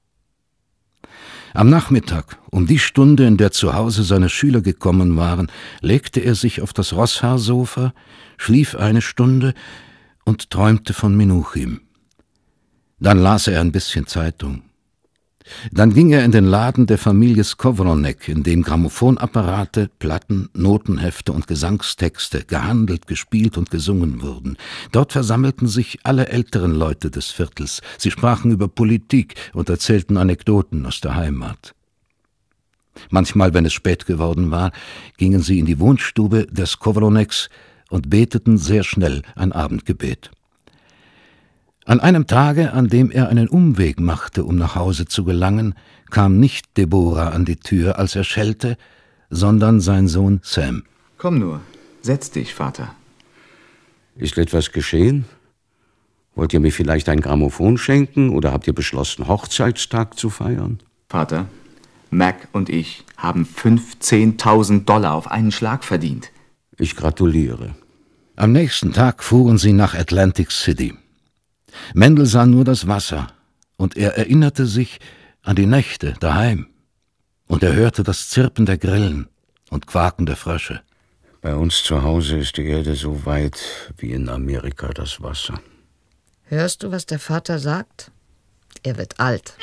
Am Nachmittag, um die Stunde, in der zu Hause seine Schüler gekommen waren, legte er sich auf das Rosshaarsofa, schlief eine Stunde und träumte von Menuchim. Dann las er ein bisschen Zeitung. Dann ging er in den Laden der Familie Skowronek, in dem Grammophonapparate, Platten, Notenhefte und Gesangstexte gehandelt, gespielt und gesungen wurden. Dort versammelten sich alle älteren Leute des Viertels. Sie sprachen über Politik und erzählten Anekdoten aus der Heimat. Manchmal, wenn es spät geworden war, gingen sie in die Wohnstube der Skowroneks und beteten sehr schnell ein Abendgebet. An einem Tage, an dem er einen Umweg machte, um nach Hause zu gelangen, kam nicht Deborah an die Tür, als er schellte, sondern sein Sohn Sam. Komm nur, setz dich, Vater. Ist etwas geschehen? Wollt ihr mir vielleicht ein Grammophon schenken oder habt ihr beschlossen, Hochzeitstag zu feiern? Vater, Mac und ich haben fünfzehntausend Dollar auf einen Schlag verdient. Ich gratuliere. Am nächsten Tag fuhren sie nach Atlantic City. Mendel sah nur das Wasser, und er erinnerte sich an die Nächte daheim. Und er hörte das Zirpen der Grillen und Quaken der Frösche. Bei uns zu Hause ist die Erde so weit wie in Amerika das Wasser. Hörst du, was der Vater sagt? Er wird alt.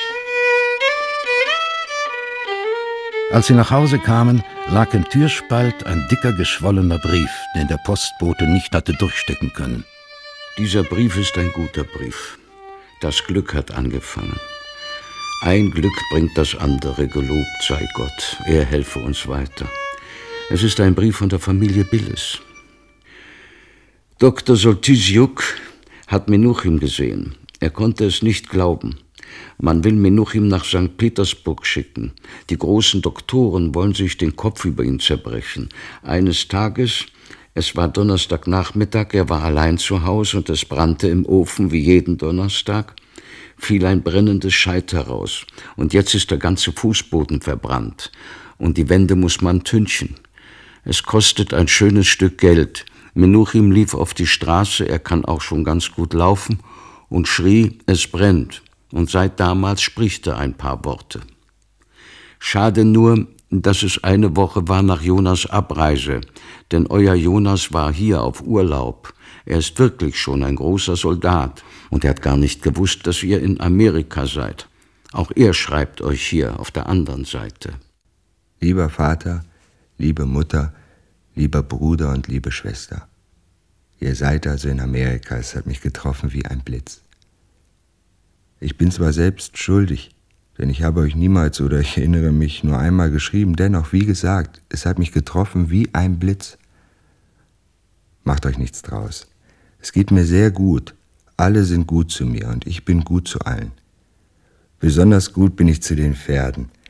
Als sie nach Hause kamen, lag im Türspalt ein dicker, geschwollener Brief, den der Postbote nicht hatte durchstecken können. Dieser Brief ist ein guter Brief. Das Glück hat angefangen. Ein Glück bringt das andere, gelobt sei Gott. Er helfe uns weiter. Es ist ein Brief von der Familie Billes. Doktor Soltysiuk hat Menuchim gesehen. Er konnte es nicht glauben. Man will Menuchim nach Sankt Petersburg schicken. Die großen Doktoren wollen sich den Kopf über ihn zerbrechen. Eines Tages, es war Donnerstagnachmittag, er war allein zu Hause und es brannte im Ofen wie jeden Donnerstag, fiel ein brennendes Scheit heraus. Und jetzt ist der ganze Fußboden verbrannt. Und die Wände muss man tünchen. Es kostet ein schönes Stück Geld. Menuchim lief auf die Straße, er kann auch schon ganz gut laufen, und schrie, es brennt. Und seit damals spricht er ein paar Worte. Schade nur, dass es eine Woche war nach Jonas Abreise, denn euer Jonas war hier auf Urlaub. Er ist wirklich schon ein großer Soldat und er hat gar nicht gewusst, dass ihr in Amerika seid. Auch er schreibt euch hier auf der anderen Seite. Lieber Vater, liebe Mutter, lieber Bruder und liebe Schwester, ihr seid also in Amerika, es hat mich getroffen wie ein Blitz. Ich bin zwar selbst schuldig, denn ich habe euch niemals oder ich erinnere mich nur einmal geschrieben, dennoch, wie gesagt, es hat mich getroffen wie ein Blitz. Macht euch nichts draus. Es geht mir sehr gut. Alle sind gut zu mir und ich bin gut zu allen. Besonders gut bin ich zu den Pferden.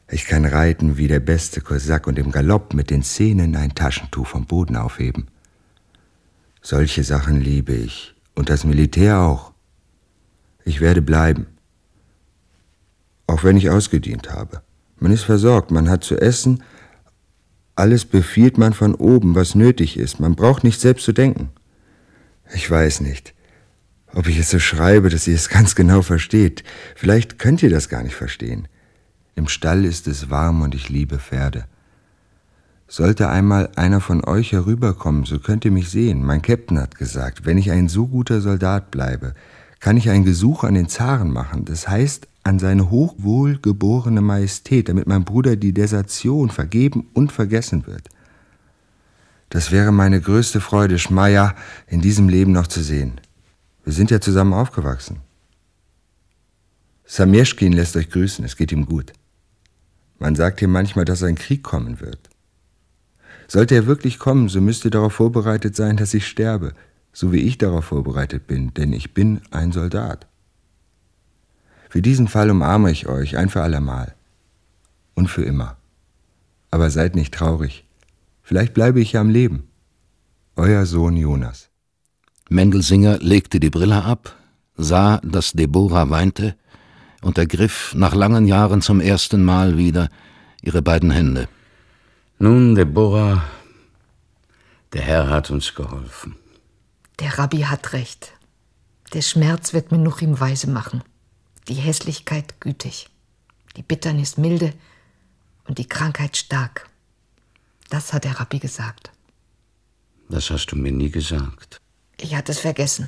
Ich kann reiten wie der beste Kosak und im Galopp mit den Zähnen ein Taschentuch vom Boden aufheben. Solche Sachen liebe ich. Und das Militär auch. Ich werde bleiben. Auch wenn ich ausgedient habe. Man ist versorgt, man hat zu essen. Alles befiehlt man von oben, was nötig ist. Man braucht nicht selbst zu denken. Ich weiß nicht, ob ich es so schreibe, dass ihr es ganz genau versteht. Vielleicht könnt ihr das gar nicht verstehen. Im Stall ist es warm und ich liebe Pferde. Sollte einmal einer von euch herüberkommen, so könnt ihr mich sehen. Mein Käpt'n hat gesagt, wenn ich ein so guter Soldat bleibe, kann ich ein Gesuch an den Zaren machen. Das heißt, an seine hochwohlgeborene Majestät, damit mein Bruder die Desertion vergeben und vergessen wird. Das wäre meine größte Freude, Schmeyer in diesem Leben noch zu sehen. Wir sind ja zusammen aufgewachsen. Samirschkin lässt euch grüßen, es geht ihm gut. Man sagt hier manchmal, dass ein Krieg kommen wird. Sollte er wirklich kommen, so müsst ihr darauf vorbereitet sein, dass ich sterbe, so wie ich darauf vorbereitet bin, denn ich bin ein Soldat. Für diesen Fall umarme ich euch ein für allemal und für immer. Aber seid nicht traurig, vielleicht bleibe ich ja am Leben. Euer Sohn Jonas. Mendelsinger legte die Brille ab, sah, dass Deborah weinte und ergriff nach langen Jahren zum ersten Mal wieder ihre beiden Hände. Nun, Deborah, der Herr hat uns geholfen. Der Rabbi hat recht. Der Schmerz wird Menuchim weise machen, die Hässlichkeit gütig, die Bitternis milde und die Krankheit stark. Das hat der Rabbi gesagt. Das hast du mir nie gesagt. Ich hatte es vergessen.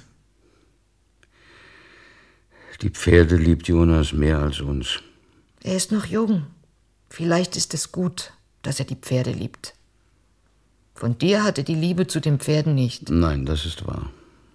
Die Pferde liebt Jonas mehr als uns. Er ist noch jung. Vielleicht ist es gut, dass er die Pferde liebt. Von dir hat er die Liebe zu den Pferden nicht. Nein, das ist wahr.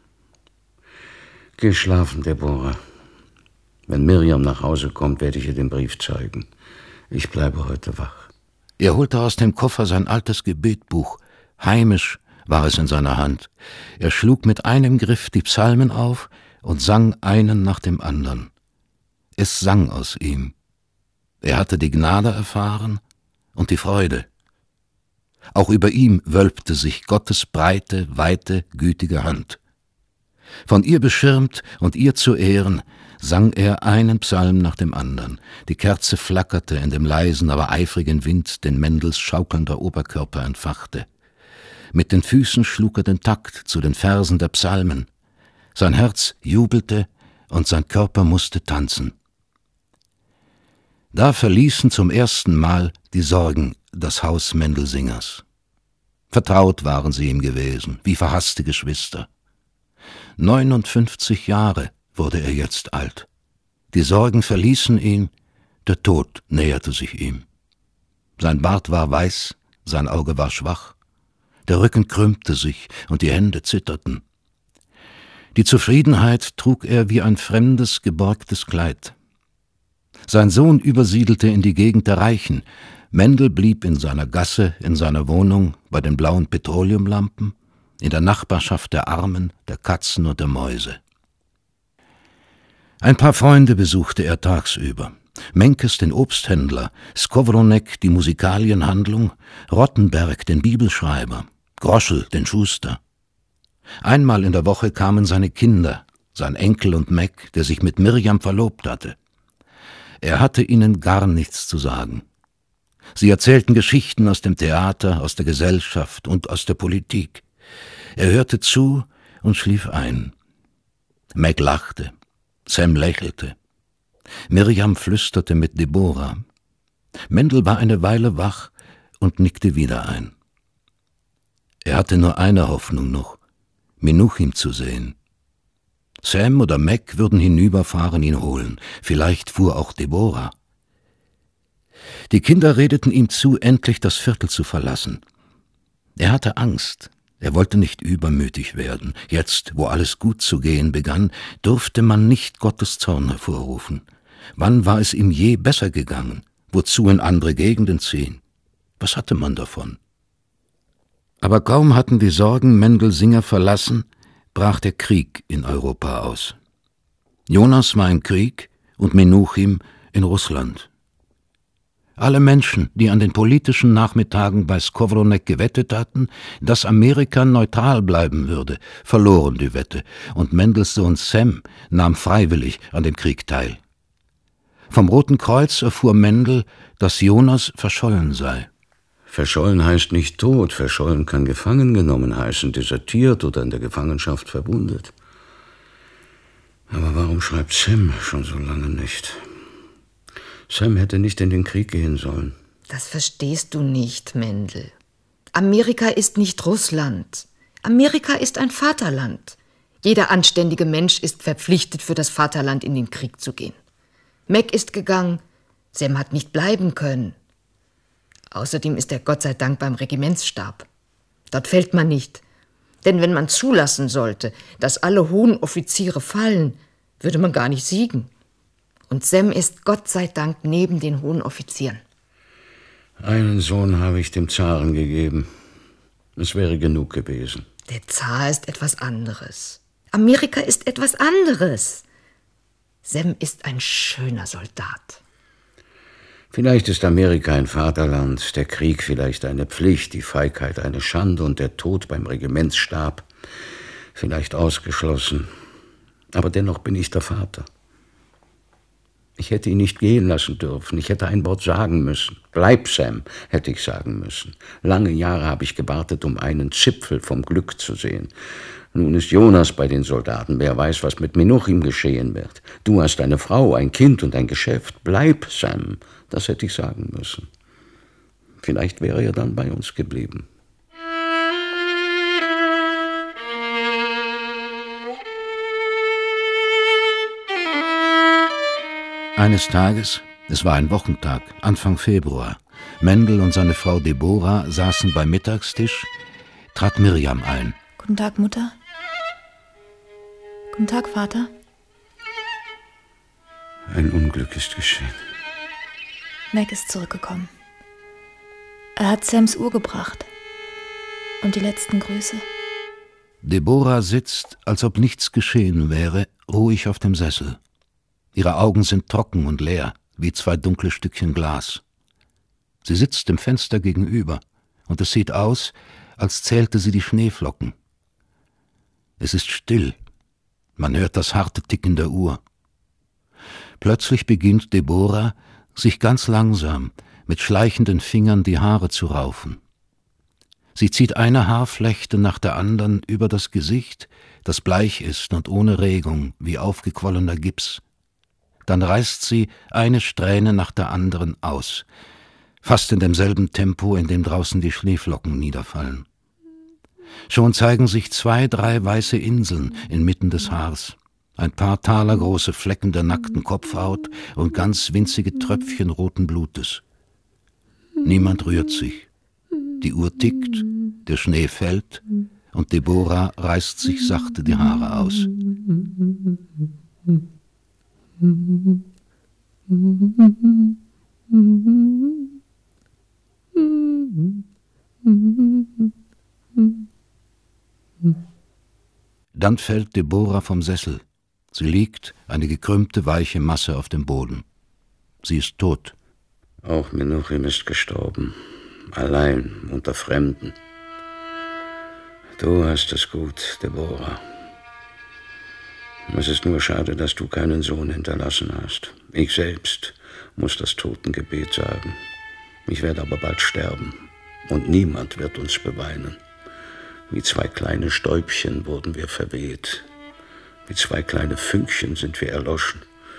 Geh schlafen, Deborah. Wenn Miriam nach Hause kommt, werde ich ihr den Brief zeigen. Ich bleibe heute wach. Er holte aus dem Koffer sein altes Gebetbuch. Heimisch war es in seiner Hand. Er schlug mit einem Griff die Psalmen auf und sang einen nach dem anderen. Es sang aus ihm. Er hatte die Gnade erfahren und die Freude. Auch über ihm wölbte sich Gottes breite, weite, gütige Hand. Von ihr beschirmt und ihr zu Ehren sang er einen Psalm nach dem anderen. Die Kerze flackerte in dem leisen, aber eifrigen Wind, den Mendels schaukelnder Oberkörper entfachte. Mit den Füßen schlug er den Takt zu den Versen der Psalmen. Sein Herz jubelte und sein Körper musste tanzen. Da verließen zum ersten Mal die Sorgen das Haus Mendelsingers. Vertraut waren sie ihm gewesen, wie verhasste Geschwister. Neunundfünfzig Jahre wurde er jetzt alt. Die Sorgen verließen ihn, der Tod näherte sich ihm. Sein Bart war weiß, sein Auge war schwach, der Rücken krümmte sich und die Hände zitterten. Die Zufriedenheit trug er wie ein fremdes, geborgtes Kleid. Sein Sohn übersiedelte in die Gegend der Reichen. Mendel blieb in seiner Gasse, in seiner Wohnung, bei den blauen Petroleumlampen, in der Nachbarschaft der Armen, der Katzen und der Mäuse. Ein paar Freunde besuchte er tagsüber. Menkes den Obsthändler, Skowronek die Musikalienhandlung, Rottenberg den Bibelschreiber, Groschel den Schuster. Einmal in der Woche kamen seine Kinder, sein Enkel und Mac, der sich mit Miriam verlobt hatte. Er hatte ihnen gar nichts zu sagen. Sie erzählten Geschichten aus dem Theater, aus der Gesellschaft und aus der Politik. Er hörte zu und schlief ein. Mac lachte, Sam lächelte. Miriam flüsterte mit Deborah. Mendel war eine Weile wach und nickte wieder ein. Er hatte nur eine Hoffnung noch, Menuchim zu sehen. Sam oder Mac würden hinüberfahren, ihn holen. Vielleicht fuhr auch Deborah. Die Kinder redeten ihm zu, endlich das Viertel zu verlassen. Er hatte Angst. Er wollte nicht übermütig werden. Jetzt, wo alles gut zu gehen begann, durfte man nicht Gottes Zorn hervorrufen. Wann war es ihm je besser gegangen? Wozu in andere Gegenden ziehen? Was hatte man davon? Aber kaum hatten die Sorgen Mendelsinger verlassen, brach der Krieg in Europa aus. Jonas war im Krieg und Menuchim in Russland. Alle Menschen, die an den politischen Nachmittagen bei Skowronek gewettet hatten, dass Amerika neutral bleiben würde, verloren die Wette, und Mendels Sohn Sam nahm freiwillig an dem Krieg teil. Vom Roten Kreuz erfuhr Mendel, dass Jonas verschollen sei. Verschollen heißt nicht tot, verschollen kann gefangen genommen heißen, desertiert oder in der Gefangenschaft verwundet. Aber warum schreibt Sam schon so lange nicht? Sam hätte nicht in den Krieg gehen sollen. Das verstehst du nicht, Mendel. Amerika ist nicht Russland. Amerika ist ein Vaterland. Jeder anständige Mensch ist verpflichtet, für das Vaterland in den Krieg zu gehen. Mac ist gegangen, Sam hat nicht bleiben können. Außerdem ist er Gott sei Dank beim Regimentsstab. Dort fällt man nicht. Denn wenn man zulassen sollte, dass alle hohen Offiziere fallen, würde man gar nicht siegen. Und Sam ist Gott sei Dank neben den hohen Offizieren. Einen Sohn habe ich dem Zaren gegeben. Es wäre genug gewesen. Der Zar ist etwas anderes. Amerika ist etwas anderes. Sam ist ein schöner Soldat. Vielleicht ist Amerika ein Vaterland, der Krieg vielleicht eine Pflicht, die Feigheit eine Schande und der Tod beim Regimentsstab vielleicht ausgeschlossen. Aber dennoch bin ich der Vater. Ich hätte ihn nicht gehen lassen dürfen. Ich hätte ein Wort sagen müssen. Bleib, Sam, hätte ich sagen müssen. Lange Jahre habe ich gewartet, um einen Zipfel vom Glück zu sehen. Nun ist Jonas bei den Soldaten. Wer weiß, was mit Menuchim geschehen wird. Du hast eine Frau, ein Kind und ein Geschäft. Bleib, Sam. Das hätte ich sagen müssen. Vielleicht wäre er dann bei uns geblieben. Eines Tages, es war ein Wochentag, Anfang Februar, Mendel und seine Frau Deborah saßen beim Mittagstisch, trat Miriam ein. Guten Tag, Mutter. Guten Tag, Vater. Ein Unglück ist geschehen. Mac ist zurückgekommen. Er hat Sams Uhr gebracht. Und die letzten Grüße. Deborah sitzt, als ob nichts geschehen wäre, ruhig auf dem Sessel. Ihre Augen sind trocken und leer, wie zwei dunkle Stückchen Glas. Sie sitzt dem Fenster gegenüber, und es sieht aus, als zählte sie die Schneeflocken. Es ist still. Man hört das harte Ticken der Uhr. Plötzlich beginnt Deborah, sich ganz langsam, mit schleichenden Fingern die Haare zu raufen. Sie zieht eine Haarflechte nach der anderen über das Gesicht, das bleich ist und ohne Regung, wie aufgequollener Gips. Dann reißt sie eine Strähne nach der anderen aus, fast in demselben Tempo, in dem draußen die Schneeflocken niederfallen. Schon zeigen sich zwei, drei weiße Inseln inmitten des Haars, ein paar talergroße Flecken der nackten Kopfhaut und ganz winzige Tröpfchen roten Blutes. Niemand rührt sich. Die Uhr tickt, der Schnee fällt und Deborah reißt sich sachte die Haare aus. Dann fällt Deborah vom Sessel. Sie liegt, eine gekrümmte, weiche Masse auf dem Boden. Sie ist tot. Auch Menuchim ist gestorben. Allein, unter Fremden. Du hast es gut, Deborah. Es ist nur schade, dass du keinen Sohn hinterlassen hast. Ich selbst muss das Totengebet sagen. Ich werde aber bald sterben. Und niemand wird uns beweinen. Wie zwei kleine Stäubchen wurden wir verweht. Wie zwei kleine Fünkchen sind wir erloschen.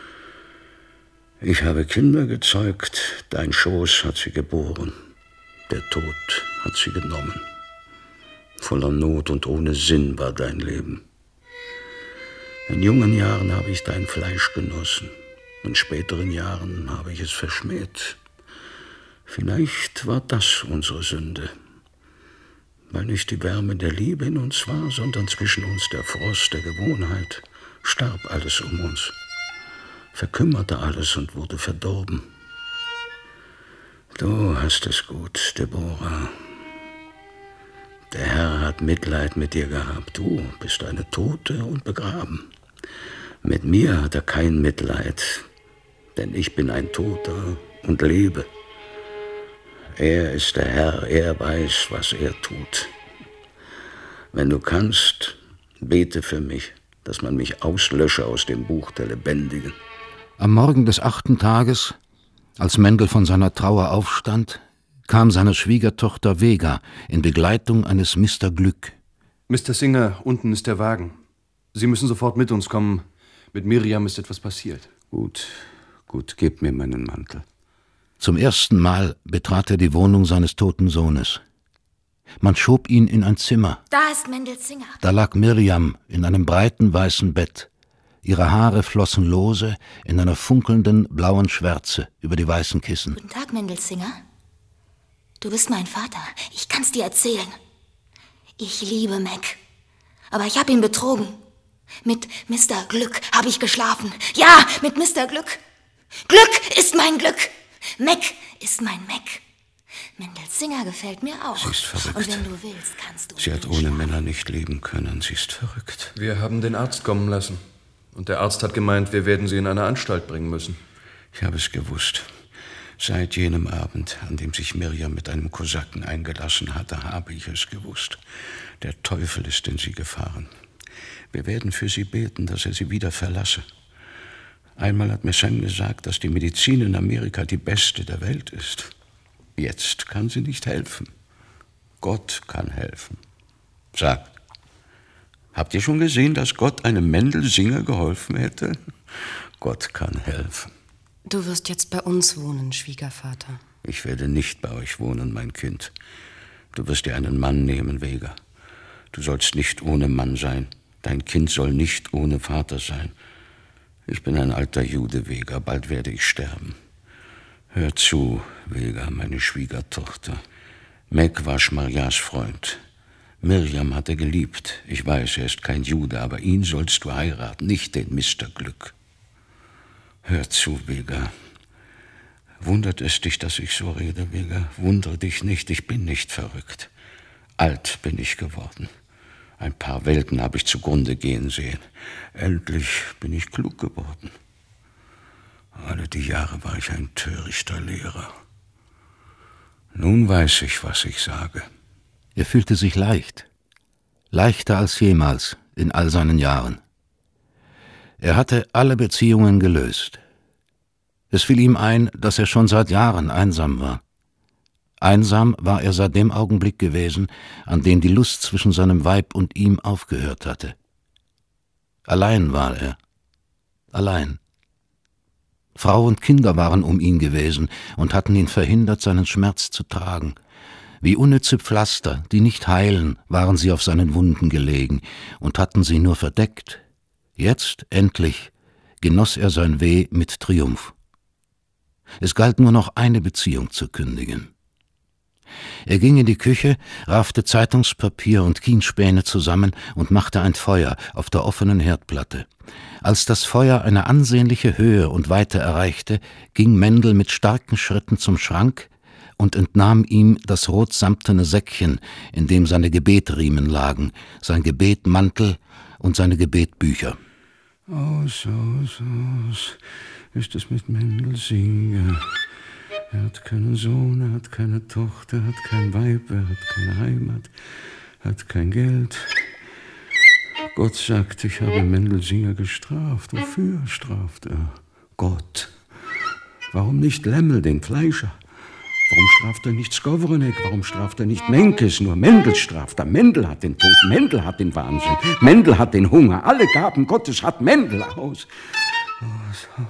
Ich habe Kinder gezeugt, dein Schoß hat sie geboren. Der Tod hat sie genommen. Voller Not und ohne Sinn war dein Leben. In jungen Jahren habe ich dein Fleisch genossen. In späteren Jahren habe ich es verschmäht. Vielleicht war das unsere Sünde. Weil nicht die Wärme der Liebe in uns war, sondern zwischen uns der Frost der Gewohnheit, starb alles um uns, verkümmerte alles und wurde verdorben. Du hast es gut, Deborah. Der Herr hat Mitleid mit dir gehabt. Du bist eine Tote und begraben. Mit mir hat er kein Mitleid, denn ich bin ein Toter und lebe. Er ist der Herr, er weiß, was er tut. Wenn du kannst, bete für mich, dass man mich auslösche aus dem Buch der Lebendigen. Am Morgen des achten Tages, als Mendel von seiner Trauer aufstand, kam seine Schwiegertochter Vega in Begleitung eines Mister Glück. Mister Singer, unten ist der Wagen. Sie müssen sofort mit uns kommen. Mit Miriam ist etwas passiert. Gut, gut, gib mir meinen Mantel. Zum ersten Mal betrat er die Wohnung seines toten Sohnes. Man schob ihn in ein Zimmer. Da ist Mendel Singer. Da lag Miriam in einem breiten weißen Bett. Ihre Haare flossen lose in einer funkelnden blauen Schwärze über die weißen Kissen. Guten Tag, Mendel Singer. Du bist mein Vater. Ich kann's dir erzählen. Ich liebe Mac. Aber ich habe ihn betrogen. Mit Mister Glück habe ich geschlafen. Ja, mit Mister Glück. Glück ist mein Glück. Mac ist mein Mac. Mendel Singer gefällt mir auch. Sie ist verrückt. Und wenn du willst, kannst du... Sie hat ohne Männer nicht leben können. Sie ist verrückt. Wir haben den Arzt kommen lassen. Und der Arzt hat gemeint, wir werden sie in eine Anstalt bringen müssen. Ich habe es gewusst. Seit jenem Abend, an dem sich Miriam mit einem Kosaken eingelassen hatte, habe ich es gewusst. Der Teufel ist in sie gefahren. Wir werden für sie beten, dass er sie wieder verlasse. Einmal hat mir Sam gesagt, dass die Medizin in Amerika die beste der Welt ist. Jetzt kann sie nicht helfen. Gott kann helfen. Sag, habt ihr schon gesehen, dass Gott einem Mendel Singer geholfen hätte? Gott kann helfen. Du wirst jetzt bei uns wohnen, Schwiegervater. Ich werde nicht bei euch wohnen, mein Kind. Du wirst dir einen Mann nehmen, Vega. Du sollst nicht ohne Mann sein. Dein Kind soll nicht ohne Vater sein. Ich bin ein alter Jude, Vega. Bald werde ich sterben. Hör zu, Vega, meine Schwiegertochter. Mac war Schmarjas Freund. Miriam hat er geliebt. Ich weiß, er ist kein Jude, aber ihn sollst du heiraten, nicht den Mister Glück. Hör zu, Vega. Wundert es dich, dass ich so rede, Vega? Wundere dich nicht, ich bin nicht verrückt. Alt bin ich geworden. Ein paar Welten habe ich zugrunde gehen sehen. Endlich bin ich klug geworden. Alle die Jahre war ich ein törichter Lehrer. Nun weiß ich, was ich sage. Er fühlte sich leicht, leichter als jemals in all seinen Jahren. Er hatte alle Beziehungen gelöst. Es fiel ihm ein, dass er schon seit Jahren einsam war. Einsam war er seit dem Augenblick gewesen, an dem die Lust zwischen seinem Weib und ihm aufgehört hatte. Allein war er. Allein. Frau und Kinder waren um ihn gewesen und hatten ihn verhindert, seinen Schmerz zu tragen. Wie unnütze Pflaster, die nicht heilen, waren sie auf seinen Wunden gelegen und hatten sie nur verdeckt. Jetzt, endlich, genoss er sein Weh mit Triumph. Es galt nur noch eine Beziehung zu kündigen. Er ging in die Küche, raffte Zeitungspapier und Kienspäne zusammen und machte ein Feuer auf der offenen Herdplatte. Als das Feuer eine ansehnliche Höhe und Weite erreichte, ging Mendel mit starken Schritten zum Schrank und entnahm ihm das rotsamtene Säckchen, in dem seine Gebetriemen lagen, sein Gebetmantel und seine Gebetbücher. Aus, aus, aus, ist es mit Mendel Singer. Er hat keinen Sohn, er hat keine Tochter, er hat kein Weib, er hat keine Heimat, er hat kein Geld. Gott sagt, ich habe Mendel Singer gestraft. Wofür straft er? Gott. Warum nicht Lemmel, den Fleischer? Warum straft er nicht Skowronek? Warum straft er nicht Menkes? Nur Mendel straft er. Mendel hat den Tod, Mendel hat den Wahnsinn, Mendel hat den Hunger. Alle Gaben Gottes hat Mendel aus. Aus, aus.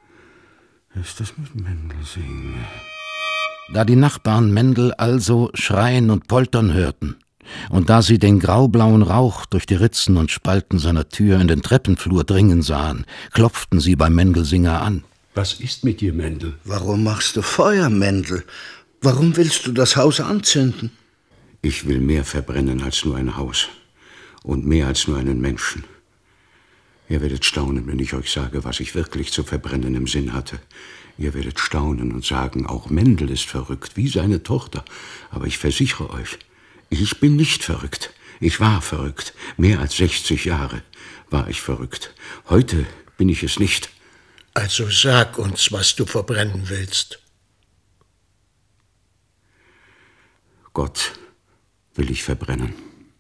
Ist das mit Mendel Singer? Da die Nachbarn Mendel also schreien und poltern hörten, und da sie den graublauen Rauch durch die Ritzen und Spalten seiner Tür in den Treppenflur dringen sahen, klopften sie bei Mendel Singer an. Was ist mit dir, Mendel? Warum machst du Feuer, Mendel? Warum willst du das Haus anzünden? Ich will mehr verbrennen als nur ein Haus und mehr als nur einen Menschen. Ihr werdet staunen, wenn ich euch sage, was ich wirklich zu verbrennen im Sinn hatte. Ihr werdet staunen und sagen, auch Mendel ist verrückt, wie seine Tochter. Aber ich versichere euch, ich bin nicht verrückt. Ich war verrückt. Mehr als sechzig Jahre war ich verrückt. Heute bin ich es nicht. Also sag uns, was du verbrennen willst. Gott will ich verbrennen.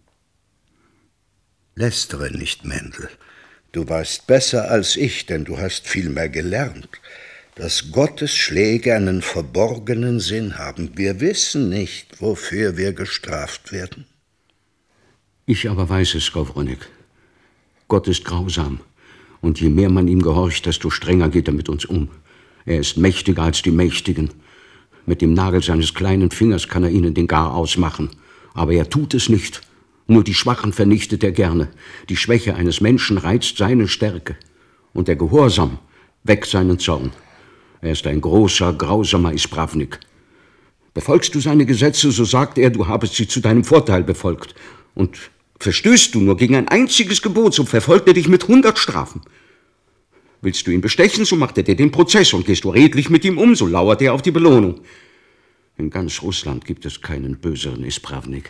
Lästere nicht, Mendel. Du weißt besser als ich, denn du hast viel mehr gelernt, dass Gottes Schläge einen verborgenen Sinn haben. Wir wissen nicht, wofür wir gestraft werden. Ich aber weiß es, Gawronek. Gott ist grausam. Und je mehr man ihm gehorcht, desto strenger geht er mit uns um. Er ist mächtiger als die Mächtigen. Mit dem Nagel seines kleinen Fingers kann er ihnen den Gar ausmachen. Aber er tut es nicht. Nur die Schwachen vernichtet er gerne. Die Schwäche eines Menschen reizt seine Stärke. Und der Gehorsam weckt seinen Zorn. Er ist ein großer, grausamer Ispravnik. Befolgst du seine Gesetze, so sagt er, du habest sie zu deinem Vorteil befolgt. Und verstößt du nur gegen ein einziges Gebot, so verfolgt er dich mit hundert Strafen. Willst du ihn bestechen, so macht er dir den Prozess, und gehst du redlich mit ihm um, so lauert er auf die Belohnung. In ganz Russland gibt es keinen böseren Ispravnik.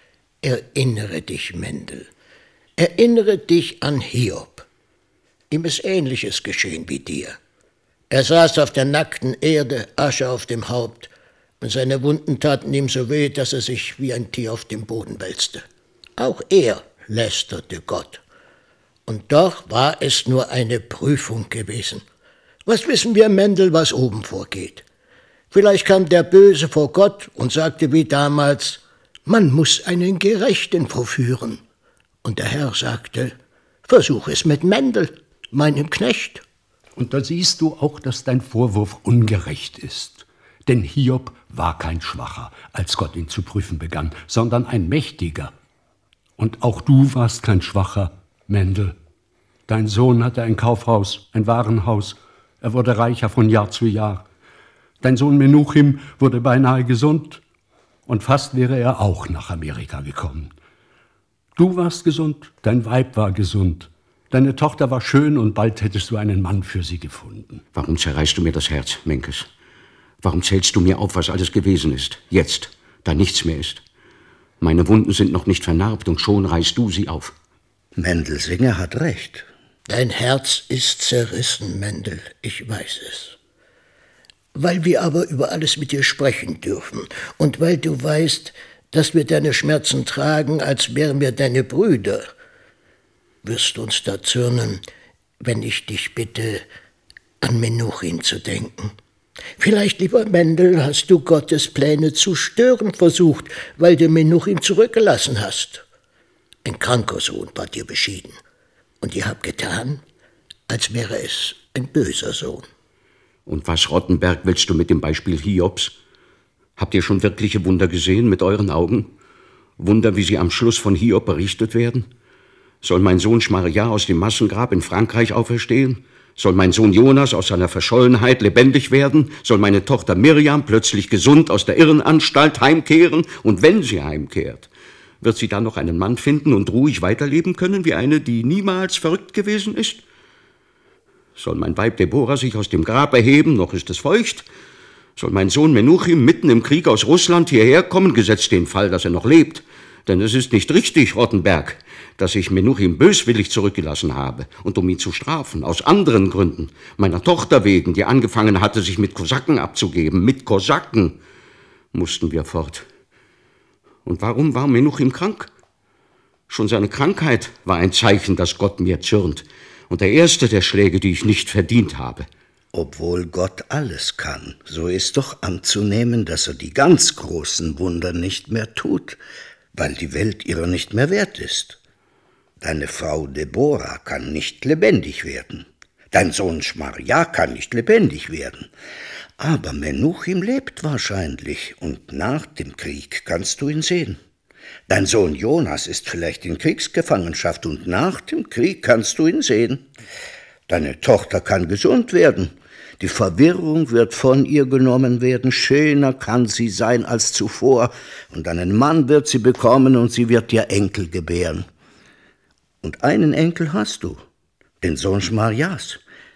Erinnere dich, Mendel. Erinnere dich an Hiob. Ihm ist Ähnliches geschehen wie dir. Er saß auf der nackten Erde, Asche auf dem Haupt, und seine Wunden taten ihm so weh, dass er sich wie ein Tier auf dem Boden wälzte. Auch er lästerte Gott. Und doch war es nur eine Prüfung gewesen. Was wissen wir, Mendel, was oben vorgeht? Vielleicht kam der Böse vor Gott und sagte wie damals, man muss einen Gerechten verführen. Und der Herr sagte, versuch es mit Mendel, meinem Knecht. Und da siehst du auch, dass dein Vorwurf ungerecht ist. Denn Hiob war kein Schwacher, als Gott ihn zu prüfen begann, sondern ein Mächtiger. Und auch du warst kein Schwacher, Mendel. Dein Sohn hatte ein Kaufhaus, ein Warenhaus. Er wurde reicher von Jahr zu Jahr. Dein Sohn Menuchim wurde beinahe gesund. Und fast wäre er auch nach Amerika gekommen. Du warst gesund, dein Weib war gesund. Deine Tochter war schön und bald hättest du einen Mann für sie gefunden. Warum zerreißt du mir das Herz, Menkes? Warum zählst du mir auf, was alles gewesen ist? Jetzt, da nichts mehr ist. Meine Wunden sind noch nicht vernarbt und schon reißt du sie auf. Mendelsinger hat recht. Dein Herz ist zerrissen, Mendel, ich weiß es. Weil wir aber über alles mit dir sprechen dürfen und weil du weißt, dass wir deine Schmerzen tragen, als wären wir deine Brüder, wirst du uns da zürnen, wenn ich dich bitte, an Menuchim zu denken. Vielleicht, lieber Mendel, hast du Gottes Pläne zu stören versucht, weil du Menuchim zurückgelassen hast. Ein kranker Sohn war dir beschieden, und ihr habt getan, als wäre es ein böser Sohn. Und was, Rottenberg, willst du mit dem Beispiel Hiobs? Habt ihr schon wirkliche Wunder gesehen mit euren Augen? Wunder, wie sie am Schluss von Hiob berichtet werden? Soll mein Sohn Schmarja aus dem Massengrab in Frankreich auferstehen? Soll mein Sohn Jonas aus seiner Verschollenheit lebendig werden? Soll meine Tochter Miriam plötzlich gesund aus der Irrenanstalt heimkehren? Und wenn sie heimkehrt, wird sie dann noch einen Mann finden und ruhig weiterleben können, wie eine, die niemals verrückt gewesen ist? Soll mein Weib Deborah sich aus dem Grab erheben, noch ist es feucht? Soll mein Sohn Menuchim mitten im Krieg aus Russland hierher kommen, gesetzt den Fall, dass er noch lebt? Denn es ist nicht richtig, Rottenberg, dass ich Menuchim böswillig zurückgelassen habe und um ihn zu strafen, aus anderen Gründen, meiner Tochter wegen, die angefangen hatte, sich mit Kosaken abzugeben. Mit Kosaken mussten wir fort. Und warum war Menuchim krank? Schon seine Krankheit war ein Zeichen, dass Gott mir zürnt. Und der erste der Schläge, die ich nicht verdient habe. Obwohl Gott alles kann, so ist doch anzunehmen, dass er die ganz großen Wunder nicht mehr tut, weil die Welt ihrer nicht mehr wert ist. Deine Frau Deborah kann nicht lebendig werden. Dein Sohn Schmarja kann nicht lebendig werden. Aber Menuchim lebt wahrscheinlich, und nach dem Krieg kannst du ihn sehen. Dein Sohn Jonas ist vielleicht in Kriegsgefangenschaft, und nach dem Krieg kannst du ihn sehen. Deine Tochter kann gesund werden. Die Verwirrung wird von ihr genommen werden. Schöner kann sie sein als zuvor. Und einen Mann wird sie bekommen, und sie wird dir Enkel gebären. Und einen Enkel hast du, den Sohn Schmarjas.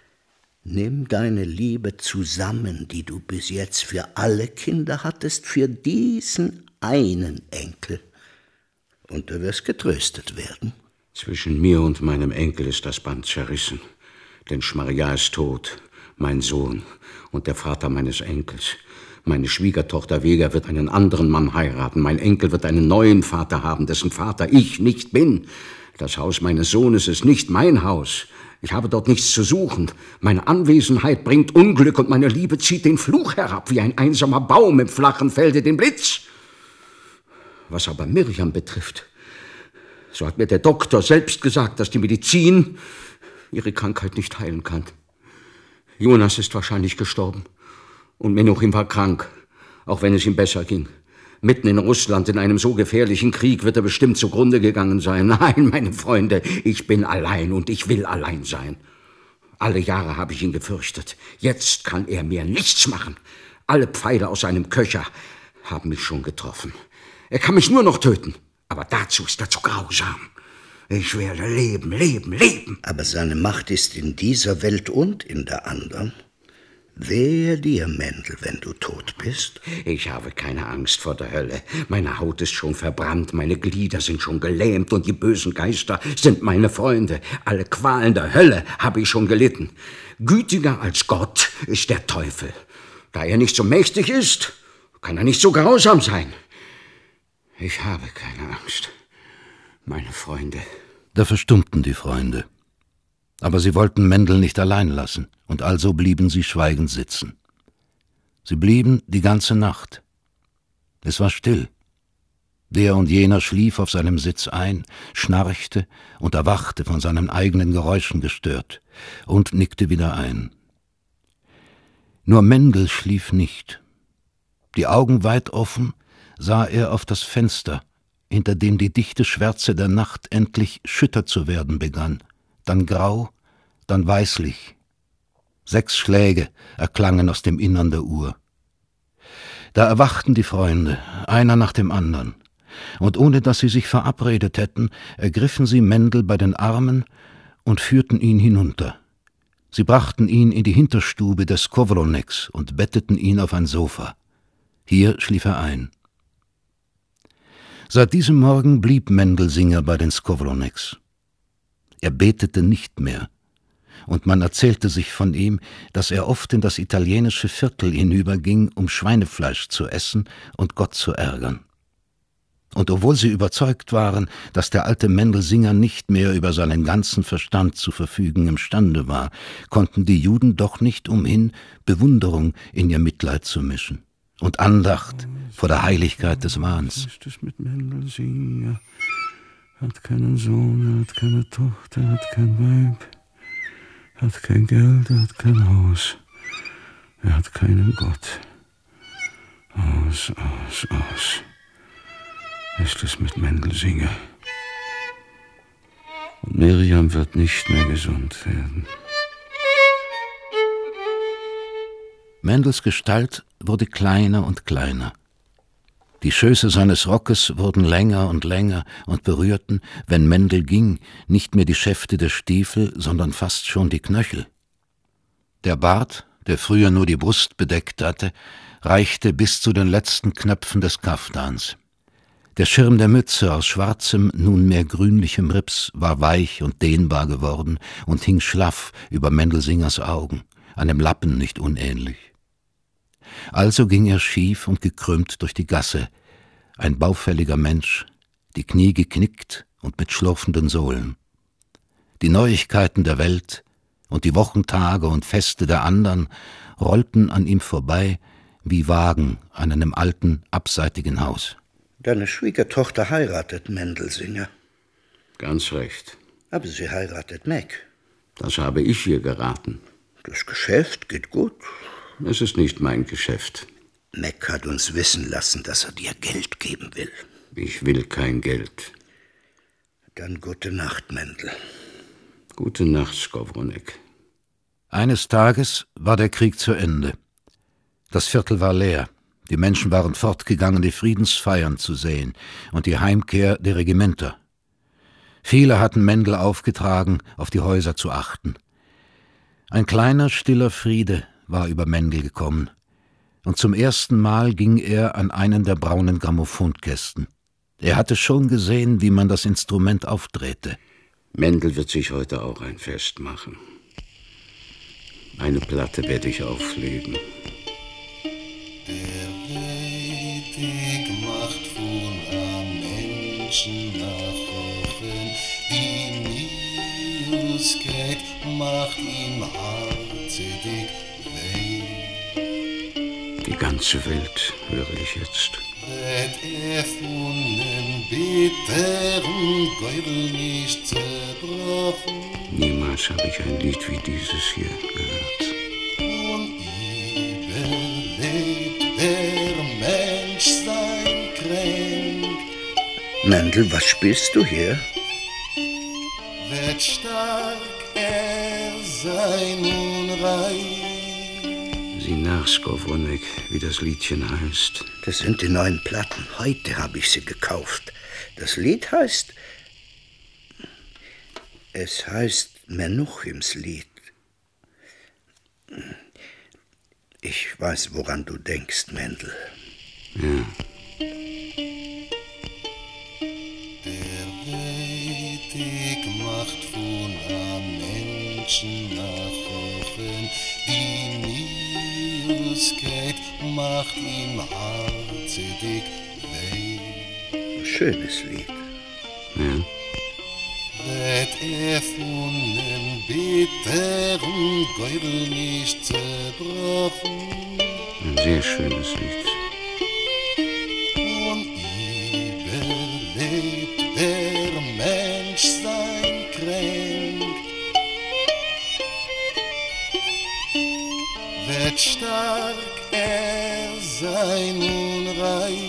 Nimm deine Liebe zusammen, die du bis jetzt für alle Kinder hattest, für diesen einen Enkel. Und du wirst getröstet werden. Zwischen mir und meinem Enkel ist das Band zerrissen. Denn Schmarja ist tot, mein Sohn und der Vater meines Enkels. Meine Schwiegertochter Vega wird einen anderen Mann heiraten. Mein Enkel wird einen neuen Vater haben, dessen Vater ich nicht bin. Das Haus meines Sohnes ist nicht mein Haus. Ich habe dort nichts zu suchen. Meine Anwesenheit bringt Unglück und meine Liebe zieht den Fluch herab, wie ein einsamer Baum im flachen Felde den Blitz. Was aber Miriam betrifft, so hat mir der Doktor selbst gesagt, dass die Medizin ihre Krankheit nicht heilen kann. Jonas ist wahrscheinlich gestorben und Menuchim war krank, auch wenn es ihm besser ging. Mitten in Russland, in einem so gefährlichen Krieg, wird er bestimmt zugrunde gegangen sein. Nein, meine Freunde, ich bin allein und ich will allein sein. Alle Jahre habe ich ihn gefürchtet. Jetzt kann er mir nichts machen. Alle Pfeile aus seinem Köcher haben mich schon getroffen. Er kann mich nur noch töten, aber dazu ist er zu grausam. Ich werde leben, leben, leben. Aber seine Macht ist in dieser Welt und in der anderen. Wehe dir, Mendel, wenn du tot bist. Ich habe keine Angst vor der Hölle. Meine Haut ist schon verbrannt, meine Glieder sind schon gelähmt und die bösen Geister sind meine Freunde. Alle Qualen der Hölle habe ich schon gelitten. Gütiger als Gott ist der Teufel. Da er nicht so mächtig ist, kann er nicht so grausam sein. Ich habe keine Angst, meine Freunde. Da verstummten die Freunde. Aber sie wollten Mendel nicht allein lassen, und also blieben sie schweigend sitzen. Sie blieben die ganze Nacht. Es war still. Der und jener schlief auf seinem Sitz ein, schnarchte und erwachte von seinen eigenen Geräuschen gestört und nickte wieder ein. Nur Mendel schlief nicht. Die Augen weit offen sah er auf das Fenster, hinter dem die dichte Schwärze der Nacht endlich schütter zu werden begann, dann grau, dann weißlich. Sechs Schläge erklangen aus dem Innern der Uhr. Da erwachten die Freunde, einer nach dem anderen, und ohne dass sie sich verabredet hätten, ergriffen sie Mendel bei den Armen und führten ihn hinunter. Sie brachten ihn in die Hinterstube des Skowroneks und betteten ihn auf ein Sofa. Hier schlief er ein. Seit diesem Morgen blieb Mendelsinger bei den Skowroneks. Er betete nicht mehr, und man erzählte sich von ihm, dass er oft in das italienische Viertel hinüberging, um Schweinefleisch zu essen und Gott zu ärgern. Und obwohl sie überzeugt waren, dass der alte Mendelsinger nicht mehr über seinen ganzen Verstand zu verfügen imstande war, konnten die Juden doch nicht umhin, Bewunderung in ihr Mitleid zu mischen und Andacht vor der Heiligkeit des Wahns. Was ist das mit Mendelsinger? Er hat keinen Sohn, er hat keine Tochter, er hat kein Weib, er hat kein Geld, er hat kein Haus, er hat keinen Gott. Aus, aus, aus. Ist es mit Mendelsinger? Und Miriam wird nicht mehr gesund werden. Mendels Gestalt wurde kleiner und kleiner. Die Schöße seines Rockes wurden länger und länger und berührten, wenn Mendel ging, nicht mehr die Schäfte der Stiefel, sondern fast schon die Knöchel. Der Bart, der früher nur die Brust bedeckt hatte, reichte bis zu den letzten Knöpfen des Kaftans. Der Schirm der Mütze aus schwarzem, nunmehr grünlichem Rips war weich und dehnbar geworden und hing schlaff über Mendelsingers Augen, einem Lappen nicht unähnlich. Also ging er schief und gekrümmt durch die Gasse, ein baufälliger Mensch, die Knie geknickt und mit schlurfenden Sohlen. Die Neuigkeiten der Welt und die Wochentage und Feste der andern rollten an ihm vorbei wie Wagen an einem alten, abseitigen Haus. Deine Schwiegertochter heiratet Mendelsinger. Ganz recht. Aber sie heiratet Mac. Das habe ich ihr geraten. Das Geschäft geht gut. Es ist nicht mein Geschäft. Mac hat uns wissen lassen, dass er dir Geld geben will. Ich will kein Geld. Dann gute Nacht, Mendel. Gute Nacht, Skowronek. Eines Tages war der Krieg zu Ende. Das Viertel war leer. Die Menschen waren fortgegangen, die Friedensfeiern zu sehen und die Heimkehr der Regimenter. Viele hatten Mendel aufgetragen, auf die Häuser zu achten. Ein kleiner, stiller Friede war über Mendel gekommen, und zum ersten Mal ging er an einen der braunen Grammophonkästen. Er hatte schon gesehen, wie man das Instrument aufdrehte. Mendel wird sich heute auch ein Fest machen. Eine Platte werde ich auflegen. Der Weg macht von am Menschen nachhoffen, die Miuskeit macht ihm hartzedig weh. Die ganze Welt höre ich jetzt. Wird er von dem bitteren Gäubel nicht zerbrochen? Niemals habe ich ein Lied wie dieses hier gehört. Unüberlebt der Mensch sein Kränk. Mendel, was spielst du hier? Wird stark er sein Unrein. Sieh nach, Skowronek, wie das Liedchen heißt. Das sind die neuen Platten. Heute habe ich sie gekauft. Das Lied heißt... Es heißt Menuchims Lied. Ich weiß, woran du denkst, Mendel. Ja. Der Weg macht von am Menschen nachhoffen, die Miuskeit macht ihm hartzedig weh. Schönes Lied. Ja. Wird er von dem bitteren Gäubel nicht zerbrochen? Ein sehr schönes Lied. Unüberlebt der Mensch sein Kränk. Wird stark er sein Unrein.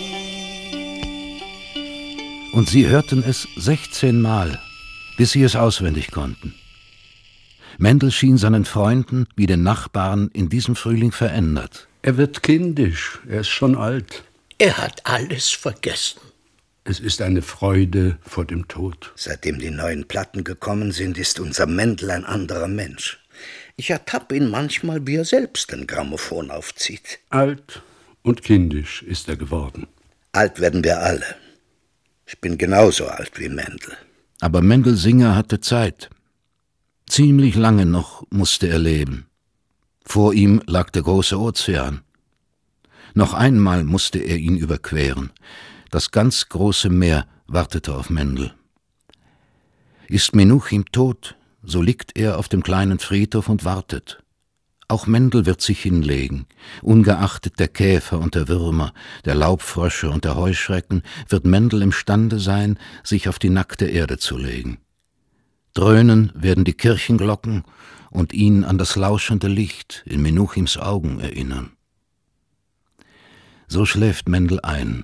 Und sie hörten es sechzehnmal, bis sie es auswendig konnten. Mendel schien seinen Freunden wie den Nachbarn in diesem Frühling verändert. Er wird kindisch, er ist schon alt. Er hat alles vergessen. Es ist eine Freude vor dem Tod. Seitdem die neuen Platten gekommen sind, ist unser Mendel ein anderer Mensch. Ich ertappe ihn manchmal, wie er selbst ein Grammophon aufzieht. Alt und kindisch ist er geworden. Alt werden wir alle. Ich bin genauso alt wie Mendel. Aber Mendel Singer hatte Zeit. Ziemlich lange noch musste er leben. Vor ihm lag der große Ozean. Noch einmal musste er ihn überqueren. Das ganz große Meer wartete auf Mendel. Ist Menuchim tot, so liegt er auf dem kleinen Friedhof und wartet. Auch Mendel wird sich hinlegen. Ungeachtet der Käfer und der Würmer, der Laubfrösche und der Heuschrecken, wird Mendel imstande sein, sich auf die nackte Erde zu legen. Dröhnen werden die Kirchenglocken und ihn an das lauschende Licht in Menuchims Augen erinnern. So schläft Mendel ein.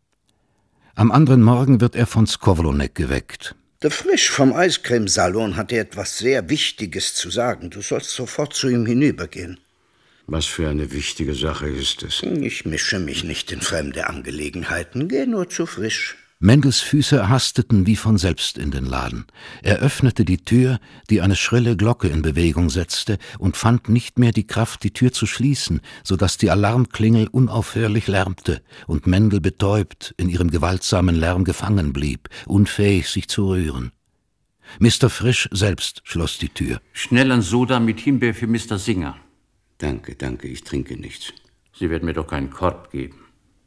Am anderen Morgen wird er von Skowronek geweckt. Der Frisch vom Eiscremesalon hat dir etwas sehr Wichtiges zu sagen. Du sollst sofort zu ihm hinübergehen. Was für eine wichtige Sache ist es? Ich mische mich nicht in fremde Angelegenheiten. Geh nur zu Frisch. Mendels Füße hasteten wie von selbst in den Laden. Er öffnete die Tür, die eine schrille Glocke in Bewegung setzte, und fand nicht mehr die Kraft, die Tür zu schließen, so dass die Alarmklingel unaufhörlich lärmte und Mendel betäubt in ihrem gewaltsamen Lärm gefangen blieb, unfähig, sich zu rühren. Mister Frisch selbst schloss die Tür. Schnell ein Soda mit Himbeer für Mister Singer. Danke, danke, ich trinke nichts. Sie werden mir doch keinen Korb geben.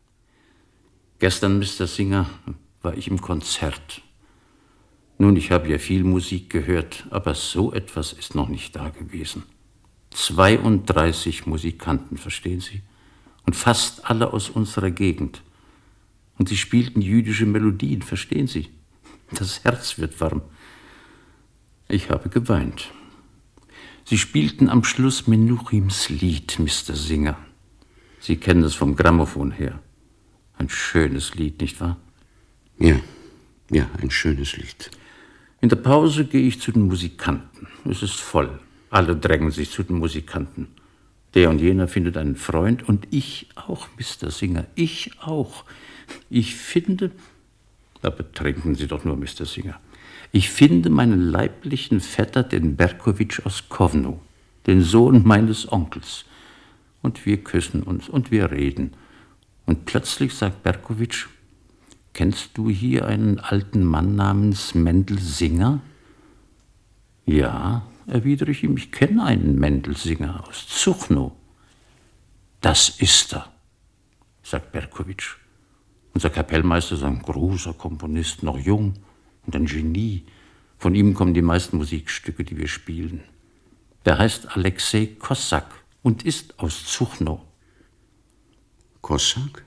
Gestern, Mister Singer, war ich im Konzert. Nun, ich habe ja viel Musik gehört, aber so etwas ist noch nicht da gewesen. zweiunddreißig Musikanten, verstehen Sie? Und fast alle aus unserer Gegend. Und sie spielten jüdische Melodien, verstehen Sie? Das Herz wird warm. Ich habe geweint. Sie spielten am Schluss Menuchims Lied, Mister Singer. Sie kennen es vom Grammophon her. Ein schönes Lied, nicht wahr? Ja, ja, ein schönes Lied. In der Pause gehe ich zu den Musikanten. Es ist voll. Alle drängen sich zu den Musikanten. Der und jener findet einen Freund und ich auch, Mister Singer, ich auch. Ich finde, aber trinken Sie doch nur, Mister Singer, ich finde meinen leiblichen Vetter, den Berkowitsch aus Kowno, den Sohn meines Onkels. Und wir küssen uns und wir reden. Und plötzlich sagt Berkowitsch, kennst du hier einen alten Mann namens Mendel Singer? Ja, erwidere ich ihm, ich kenne einen Mendel Singer aus Zuchno. Das ist er. sagt Berkowitsch. Unser Kapellmeister ist ein großer Komponist, noch jung und ein Genie. Von ihm kommen die meisten Musikstücke, die wir spielen. Der heißt Alexei Kossak und ist aus Zuchnow. Kossak?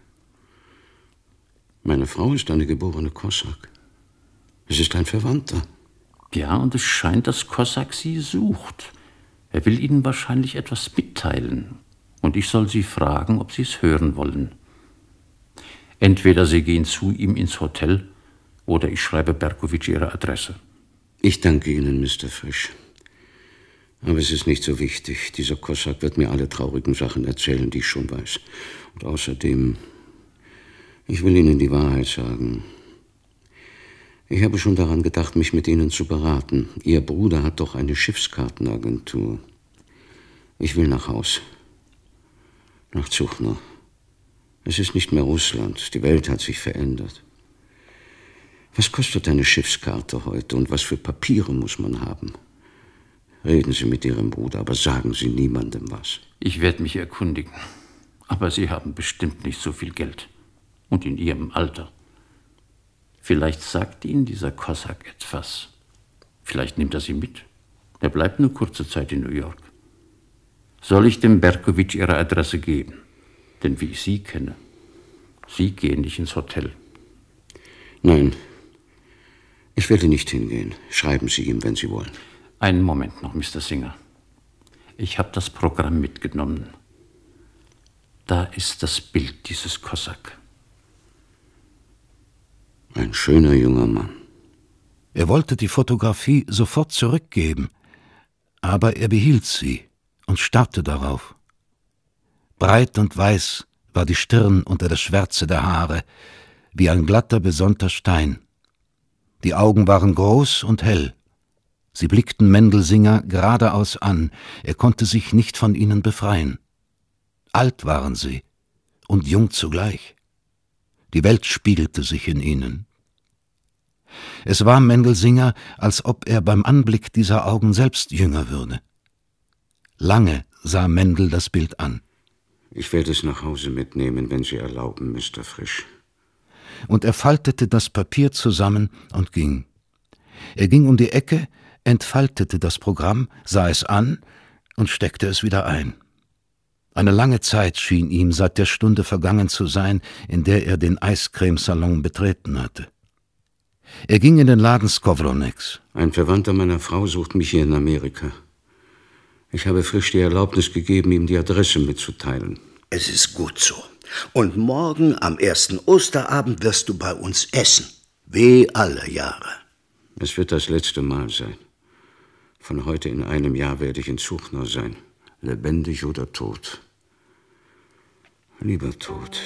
Meine Frau ist eine geborene Kossak. Es ist ein Verwandter. Ja, und es scheint, dass Kossak Sie sucht. Er will Ihnen wahrscheinlich etwas mitteilen. Und ich soll Sie fragen, ob Sie es hören wollen. Entweder Sie gehen zu ihm ins Hotel, oder ich schreibe Berkowitsch Ihre Adresse. Ich danke Ihnen, Mister Frisch. Aber es ist nicht so wichtig. Dieser Kossak wird mir alle traurigen Sachen erzählen, die ich schon weiß. Und außerdem, ich will Ihnen die Wahrheit sagen. Ich habe schon daran gedacht, mich mit Ihnen zu beraten. Ihr Bruder hat doch eine Schiffskartenagentur. Ich will nach Haus. Nach Zuchnow. Es ist nicht mehr Russland. Die Welt hat sich verändert. Was kostet eine Schiffskarte heute und was für Papiere muss man haben? Reden Sie mit Ihrem Bruder, aber sagen Sie niemandem was. Ich werde mich erkundigen. Aber Sie haben bestimmt nicht so viel Geld. Und in Ihrem Alter. Vielleicht sagt Ihnen dieser Kossak etwas. Vielleicht nimmt er Sie mit. Er bleibt nur kurze Zeit in New York. Soll ich dem Berkowitsch Ihre Adresse geben? Denn wie ich Sie kenne, Sie gehen nicht ins Hotel. Nein, ich werde nicht hingehen. Schreiben Sie ihm, wenn Sie wollen. Einen Moment noch, Mister Singer. Ich habe das Programm mitgenommen. Da ist das Bild dieses Kossak. Ein schöner junger Mann. Er wollte die Fotografie sofort zurückgeben, aber er behielt sie und starrte darauf. Breit und weiß war die Stirn unter der Schwärze der Haare, wie ein glatter, besonnter Stein. Die Augen waren groß und hell. Sie blickten Mendelsinger geradeaus an, er konnte sich nicht von ihnen befreien. Alt waren sie und jung zugleich. Die Welt spiegelte sich in ihnen. Es war Mendelsinger, als ob er beim Anblick dieser Augen selbst jünger würde. Lange sah Mendel das Bild an. Ich werde es nach Hause mitnehmen, wenn Sie erlauben, Mister Frisch. Und er faltete das Papier zusammen und ging. Er ging um die Ecke, entfaltete das Programm, sah es an und steckte es wieder ein. Eine lange Zeit schien ihm seit der Stunde vergangen zu sein, in der er den Eiscremesalon betreten hatte. Er ging in den Laden Skowroneks. Ein Verwandter meiner Frau sucht mich hier in Amerika. Ich habe Frisch die Erlaubnis gegeben, ihm die Adresse mitzuteilen. Es ist gut so. Und morgen am ersten Osterabend wirst du bei uns essen. Wie alle Jahre. Es wird das letzte Mal sein. Von heute in einem Jahr werde ich in Zuchnow sein. Lebendig oder tot. Lieber tot.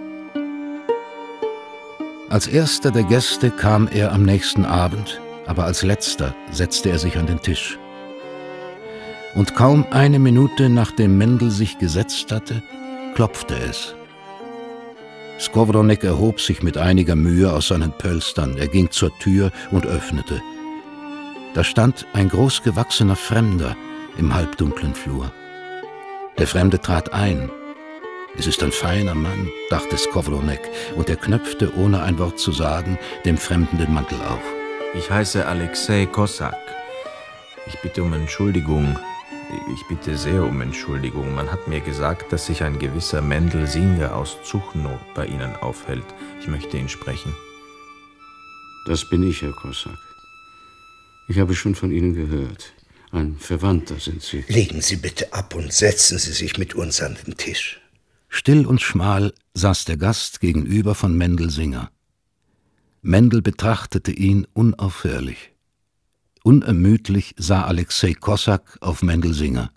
Als erster der Gäste kam er am nächsten Abend, aber als letzter setzte er sich an den Tisch. Und kaum eine Minute nachdem Mendel sich gesetzt hatte, klopfte es. Skowronek erhob sich mit einiger Mühe aus seinen Pölstern. Er ging zur Tür und öffnete. Da stand ein großgewachsener Fremder im halbdunklen Flur. Der Fremde trat ein. Es ist ein feiner Mann, dachte Skowronek, und er knöpfte, ohne ein Wort zu sagen, dem Fremden den Mantel auf. Ich heiße Alexei Kossak. Ich bitte um Entschuldigung. Ich bitte sehr um Entschuldigung. Man hat mir gesagt, dass sich ein gewisser Mendel Singer aus Zuchnow bei Ihnen aufhält. Ich möchte ihn sprechen. Das bin ich, Herr Kossak. Ich habe schon von Ihnen gehört. Ein Verwandter sind Sie. Legen Sie bitte ab und setzen Sie sich mit uns an den Tisch. Still und schmal saß der Gast gegenüber von Mendel Singer. Mendel betrachtete ihn unaufhörlich. Unermüdlich sah Alexei Kossak auf Mendel Singer.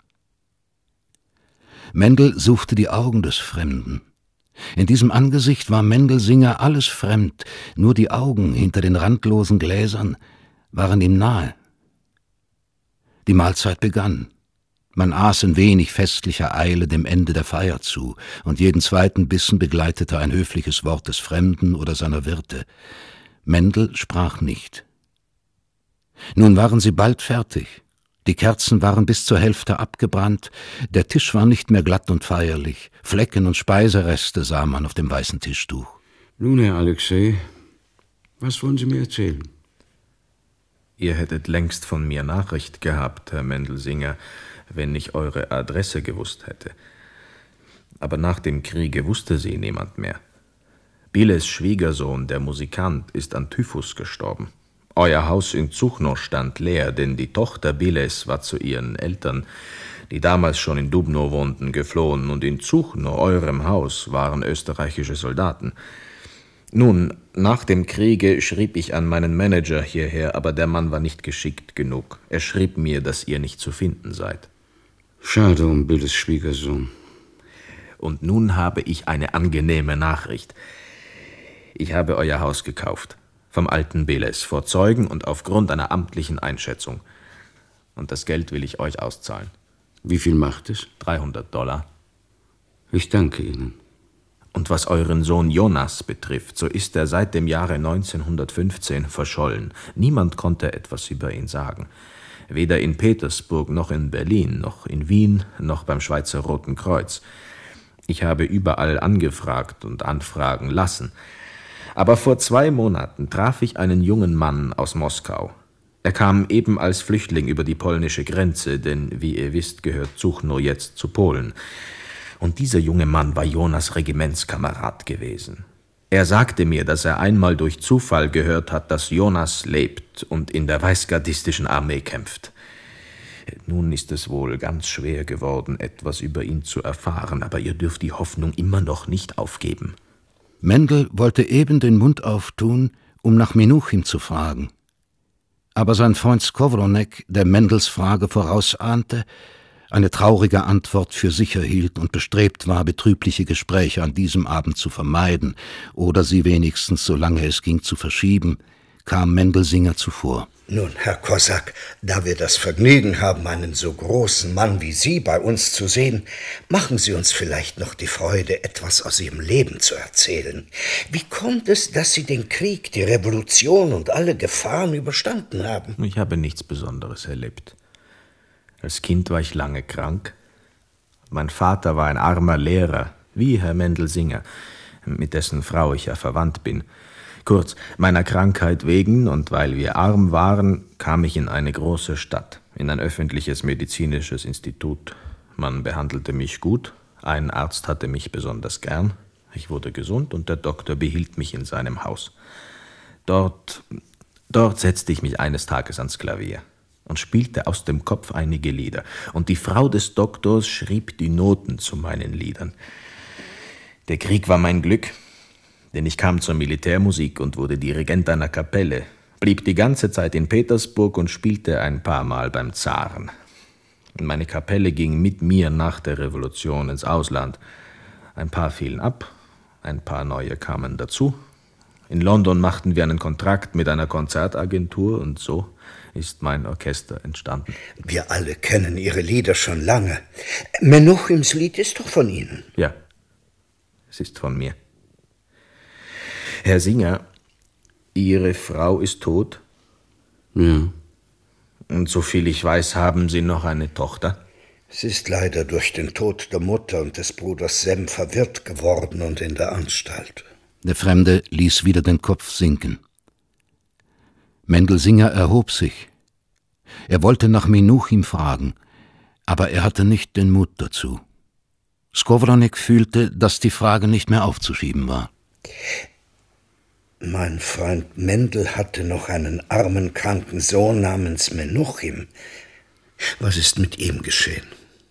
Mendel suchte die Augen des Fremden. In diesem Angesicht war Mendel Singer alles fremd, nur die Augen hinter den randlosen Gläsern waren ihm nahe. Die Mahlzeit begann. Man aß in wenig festlicher Eile dem Ende der Feier zu, und jeden zweiten Bissen begleitete ein höfliches Wort des Fremden oder seiner Wirte. Mendel sprach nicht. Nun waren sie bald fertig. Die Kerzen waren bis zur Hälfte abgebrannt, der Tisch war nicht mehr glatt und feierlich, Flecken und Speisereste sah man auf dem weißen Tischtuch. Nun, Herr Alexei, was wollen Sie mir erzählen? Ihr hättet längst von mir Nachricht gehabt, Herr Mendelsinger, wenn ich eure Adresse gewusst hätte. Aber nach dem Kriege wusste sie niemand mehr. Biles Schwiegersohn, der Musikant, ist an Typhus gestorben. Euer Haus in Zuchno stand leer, denn die Tochter Biles war zu ihren Eltern, die damals schon in Dubno wohnten, geflohen, und in Zuchno, eurem Haus, waren österreichische Soldaten. Nun, nach dem Kriege schrieb ich an meinen Manager hierher, aber der Mann war nicht geschickt genug. Er schrieb mir, dass ihr nicht zu finden seid. Schade um Biles Schwiegersohn. Und nun habe ich eine angenehme Nachricht. Ich habe euer Haus gekauft. Vom alten Biles, vor Zeugen und aufgrund einer amtlichen Einschätzung. Und das Geld will ich euch auszahlen. Wie viel macht es? dreihundert Dollar. Ich danke Ihnen. Und was euren Sohn Jonas betrifft, so ist er seit dem Jahre neunzehnhundertfünfzehn verschollen. Niemand konnte etwas über ihn sagen. Weder in Petersburg, noch in Berlin, noch in Wien, noch beim Schweizer Roten Kreuz. Ich habe überall angefragt und anfragen lassen. Aber vor zwei Monaten traf ich einen jungen Mann aus Moskau. Er kam eben als Flüchtling über die polnische Grenze, denn wie ihr wisst, gehört Zuchno jetzt zu Polen. Und dieser junge Mann war Jonas Regimentskamerad gewesen. Er sagte mir, dass er einmal durch Zufall gehört hat, dass Jonas lebt und in der weißgardistischen Armee kämpft. Nun ist es wohl ganz schwer geworden, etwas über ihn zu erfahren, aber ihr dürft die Hoffnung immer noch nicht aufgeben. Mendel wollte eben den Mund auftun, um nach Menuchim zu fragen. Aber sein Freund Skowronek, der Mendels Frage vorausahnte, eine traurige Antwort für sicher hielt und bestrebt war, betrübliche Gespräche an diesem Abend zu vermeiden oder sie wenigstens, solange es ging, zu verschieben, kam Mendelsinger zuvor. Nun, Herr Kosak, da wir das Vergnügen haben, einen so großen Mann wie Sie bei uns zu sehen, machen Sie uns vielleicht noch die Freude, etwas aus Ihrem Leben zu erzählen. Wie kommt es, dass Sie den Krieg, die Revolution und alle Gefahren überstanden haben? Ich habe nichts Besonderes erlebt. Als Kind war ich lange krank. Mein Vater war ein armer Lehrer, wie Herr Mendelsinger, mit dessen Frau ich ja verwandt bin. Kurz, meiner Krankheit wegen und weil wir arm waren, kam ich in eine große Stadt, in ein öffentliches medizinisches Institut. Man behandelte mich gut, ein Arzt hatte mich besonders gern, ich wurde gesund und der Doktor behielt mich in seinem Haus. Dort, dort setzte ich mich eines Tages ans Klavier und spielte aus dem Kopf einige Lieder, und die Frau des Doktors schrieb die Noten zu meinen Liedern. Der Krieg war mein Glück, denn ich kam zur Militärmusik und wurde Dirigent einer Kapelle, blieb die ganze Zeit in Petersburg und spielte ein paar Mal beim Zaren. Meine Kapelle ging mit mir nach der Revolution ins Ausland. Ein paar fielen ab, ein paar neue kamen dazu. In London machten wir einen Kontrakt mit einer Konzertagentur und so ist mein Orchester entstanden. Wir alle kennen Ihre Lieder schon lange. Menuchims Lied ist doch von Ihnen. Ja, es ist von mir. Herr Singer, Ihre Frau ist tot? Ja. Und soviel ich weiß, haben Sie noch eine Tochter? Sie ist leider durch den Tod der Mutter und des Bruders Sem verwirrt geworden und in der Anstalt. Der Fremde ließ wieder den Kopf sinken. Mendelsinger erhob sich. Er wollte nach Menuchim fragen, aber er hatte nicht den Mut dazu. Skowronek fühlte, dass die Frage nicht mehr aufzuschieben war. Mein Freund Mendel hatte noch einen armen, kranken Sohn namens Menuchim. Was ist mit ihm geschehen?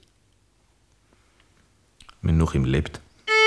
Menuchim lebt.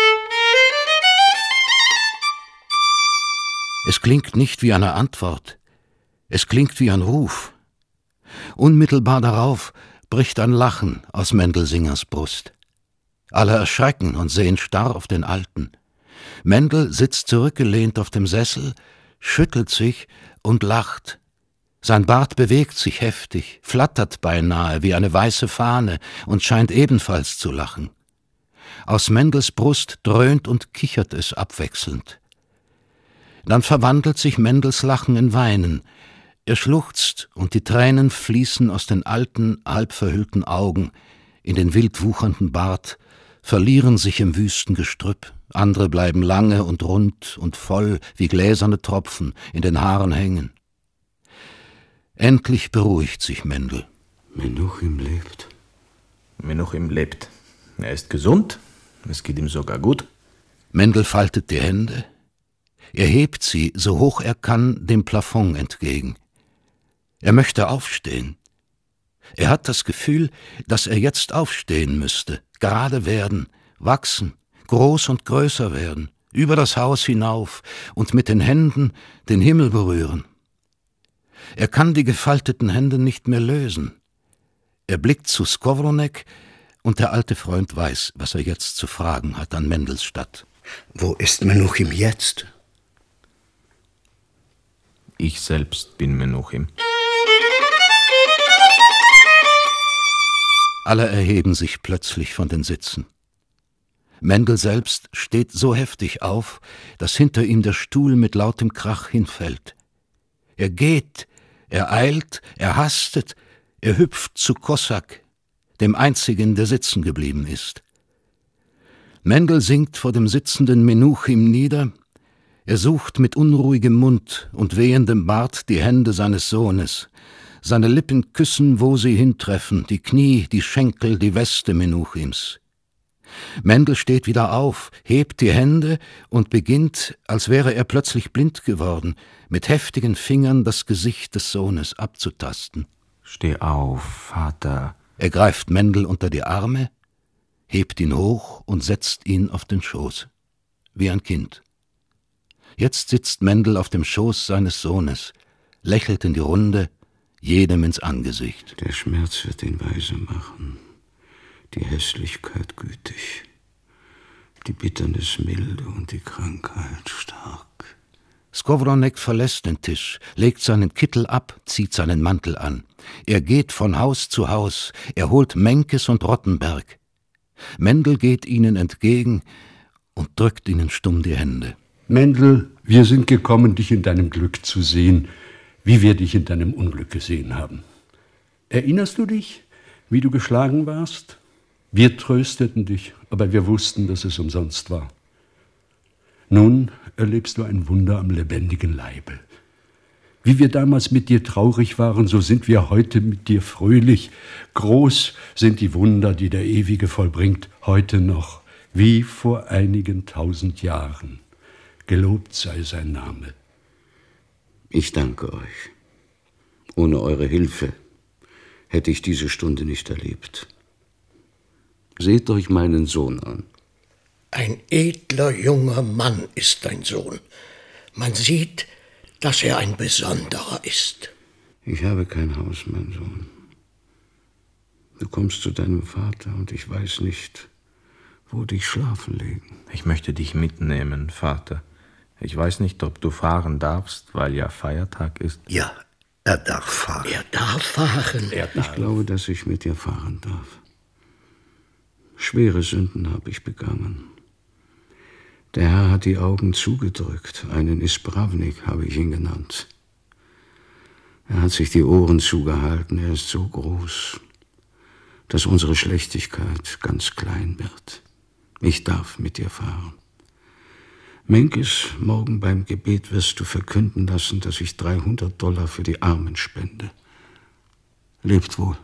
Es klingt nicht wie eine Antwort. Es klingt wie ein Ruf. Unmittelbar darauf bricht ein Lachen aus Mendelsingers Brust. Alle erschrecken und sehen starr auf den Alten. Mendel sitzt zurückgelehnt auf dem Sessel, schüttelt sich und lacht. Sein Bart bewegt sich heftig, flattert beinahe wie eine weiße Fahne und scheint ebenfalls zu lachen. Aus Mendels Brust dröhnt und kichert es abwechselnd. Dann verwandelt sich Mendels Lachen in Weinen. Er schluchzt und die Tränen fließen aus den alten, halb verhüllten Augen in den wild wuchernden Bart, verlieren sich im wüsten Gestrüpp, andere bleiben lange und rund und voll wie gläserne Tropfen in den Haaren hängen. Endlich beruhigt sich Mendel. Menuchim lebt. Menuchim lebt. Er ist gesund, es geht ihm sogar gut. Mendel faltet die Hände. Er hebt sie, so hoch er kann, dem Plafond entgegen. Er möchte aufstehen. Er hat das Gefühl, dass er jetzt aufstehen müsste, gerade werden, wachsen, groß und größer werden, über das Haus hinauf und mit den Händen den Himmel berühren. Er kann die gefalteten Hände nicht mehr lösen. Er blickt zu Skowronek, und der alte Freund weiß, was er jetzt zu fragen hat an Mendels Statt. Wo ist Menuchim jetzt? Ich selbst bin Menuchim. Alle erheben sich plötzlich von den Sitzen. Mendel selbst steht so heftig auf, dass hinter ihm der Stuhl mit lautem Krach hinfällt. Er geht, er eilt, er hastet, er hüpft zu Kossak, dem einzigen, der sitzen geblieben ist. Mendel sinkt vor dem sitzenden Menuchim nieder. Er sucht mit unruhigem Mund und wehendem Bart die Hände seines Sohnes. Seine Lippen küssen, wo sie hintreffen, die Knie, die Schenkel, die Weste Menuchims. Mendel steht wieder auf, hebt die Hände und beginnt, als wäre er plötzlich blind geworden, mit heftigen Fingern das Gesicht des Sohnes abzutasten. Steh auf, Vater. Er greift Mendel unter die Arme, hebt ihn hoch und setzt ihn auf den Schoß, wie ein Kind. Jetzt sitzt Mendel auf dem Schoß seines Sohnes, lächelt in die Runde, jedem ins Angesicht. Der Schmerz wird ihn weise machen, die Hässlichkeit gütig, die Bitternis milde und die Krankheit stark. Skowronek verlässt den Tisch, legt seinen Kittel ab, zieht seinen Mantel an. Er geht von Haus zu Haus, er holt Menkes und Rottenberg. Mendel geht ihnen entgegen und drückt ihnen stumm die Hände. Mendel, wir sind gekommen, dich in deinem Glück zu sehen, wie wir dich in deinem Unglück gesehen haben. Erinnerst du dich, wie du geschlagen warst? Wir trösteten dich, aber wir wussten, dass es umsonst war. Nun erlebst du ein Wunder am lebendigen Leibe. Wie wir damals mit dir traurig waren, so sind wir heute mit dir fröhlich. Groß sind die Wunder, die der Ewige vollbringt, heute noch, wie vor einigen tausend Jahren. Gelobt sei sein Name. Ich danke euch. Ohne eure Hilfe hätte ich diese Stunde nicht erlebt. Seht euch meinen Sohn an. Ein edler junger Mann ist dein Sohn. Man sieht, dass er ein Besonderer ist. Ich habe kein Haus, mein Sohn. Du kommst zu deinem Vater und ich weiß nicht, wo dich schlafen legen. Ich möchte dich mitnehmen, Vater. Ich weiß nicht, ob du fahren darfst, weil ja Feiertag ist. Ja, er darf fahren. Er darf fahren. Er darf. Ich glaube, dass ich mit dir fahren darf. Schwere Sünden habe ich begangen. Der Herr hat die Augen zugedrückt. Einen Ispravnik habe ich ihn genannt. Er hat sich die Ohren zugehalten. Er ist so groß, dass unsere Schlechtigkeit ganz klein wird. Ich darf mit dir fahren. Menkes, morgen beim Gebet wirst du verkünden lassen, dass ich dreihundert Dollar für die Armen spende. Lebt wohl.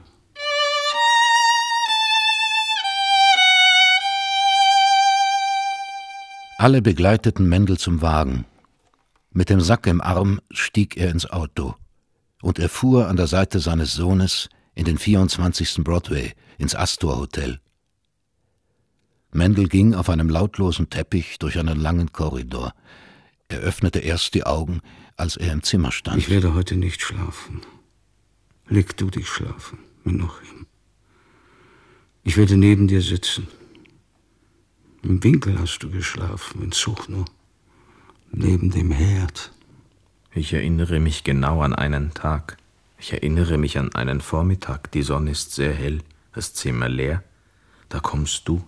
Alle begleiteten Mendel zum Wagen. Mit dem Sack im Arm stieg er ins Auto und er fuhr an der Seite seines Sohnes in den vierundzwanzigsten Broadway, ins Astor Hotel. Mendel ging auf einem lautlosen Teppich durch einen langen Korridor. Er öffnete erst die Augen, als er im Zimmer stand. Ich werde heute nicht schlafen. Leg du dich schlafen, Menuchim. Ich werde neben dir sitzen. Im Winkel hast du geschlafen, in Suchno, neben dem Herd. Ich erinnere mich genau an einen Tag. Ich erinnere mich an einen Vormittag. Die Sonne ist sehr hell, das Zimmer leer. Da kommst du.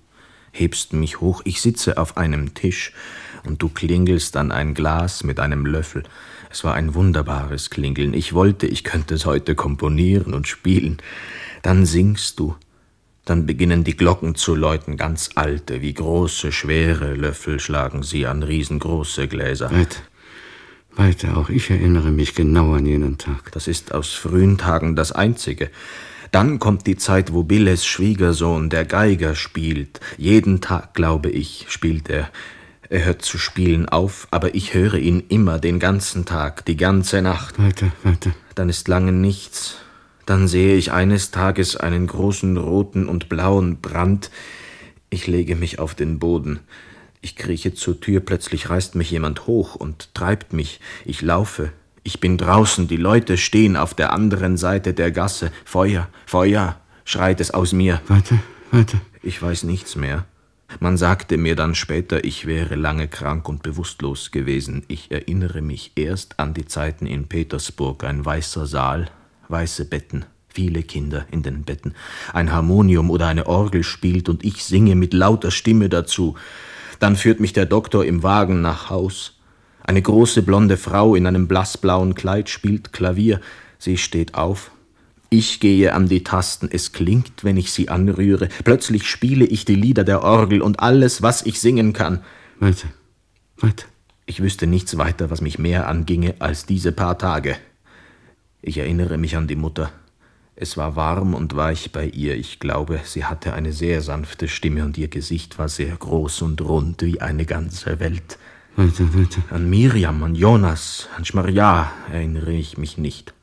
hebst mich hoch, ich sitze auf einem Tisch, und du klingelst an ein Glas mit einem Löffel. Es war ein wunderbares Klingeln. Ich wollte, ich könnte es heute komponieren und spielen. Dann singst du. Dann beginnen die Glocken zu läuten, ganz alte, wie große, schwere Löffel schlagen sie an riesengroße Gläser. Weiter, weiter, auch ich erinnere mich genau an jenen Tag. Das ist aus frühen Tagen das Einzige. Dann kommt die Zeit, wo Billes Schwiegersohn, der Geiger, spielt. Jeden Tag, glaube ich, spielt er. Er hört zu spielen auf, aber ich höre ihn immer den ganzen Tag, die ganze Nacht. Weiter, weiter. Dann ist lange nichts. Dann sehe ich eines Tages einen großen roten und blauen Brand. Ich lege mich auf den Boden. Ich krieche zur Tür, plötzlich reißt mich jemand hoch und treibt mich. Ich laufe. Ich bin draußen, die Leute stehen auf der anderen Seite der Gasse. Feuer, Feuer, schreit es aus mir. Weiter, weiter. Ich weiß nichts mehr. Man sagte mir dann später, ich wäre lange krank und bewusstlos gewesen. Ich erinnere mich erst an die Zeiten in Petersburg. Ein weißer Saal, weiße Betten, viele Kinder in den Betten. Ein Harmonium oder eine Orgel spielt und ich singe mit lauter Stimme dazu. Dann führt mich der Doktor im Wagen nach Haus. Eine große blonde Frau in einem blassblauen Kleid spielt Klavier. Sie steht auf. Ich gehe an die Tasten. Es klingt, wenn ich sie anrühre. Plötzlich spiele ich die Lieder der Orgel und alles, was ich singen kann. Weiter, weiter. Ich wüsste nichts weiter, was mich mehr anginge als diese paar Tage. Ich erinnere mich an die Mutter. Es war warm und weich bei ihr. Ich glaube, sie hatte eine sehr sanfte Stimme und ihr Gesicht war sehr groß und rund wie eine ganze Welt. Weiter, weiter. An Miriam, an Jonas, an Schmarja erinnere ich mich nicht.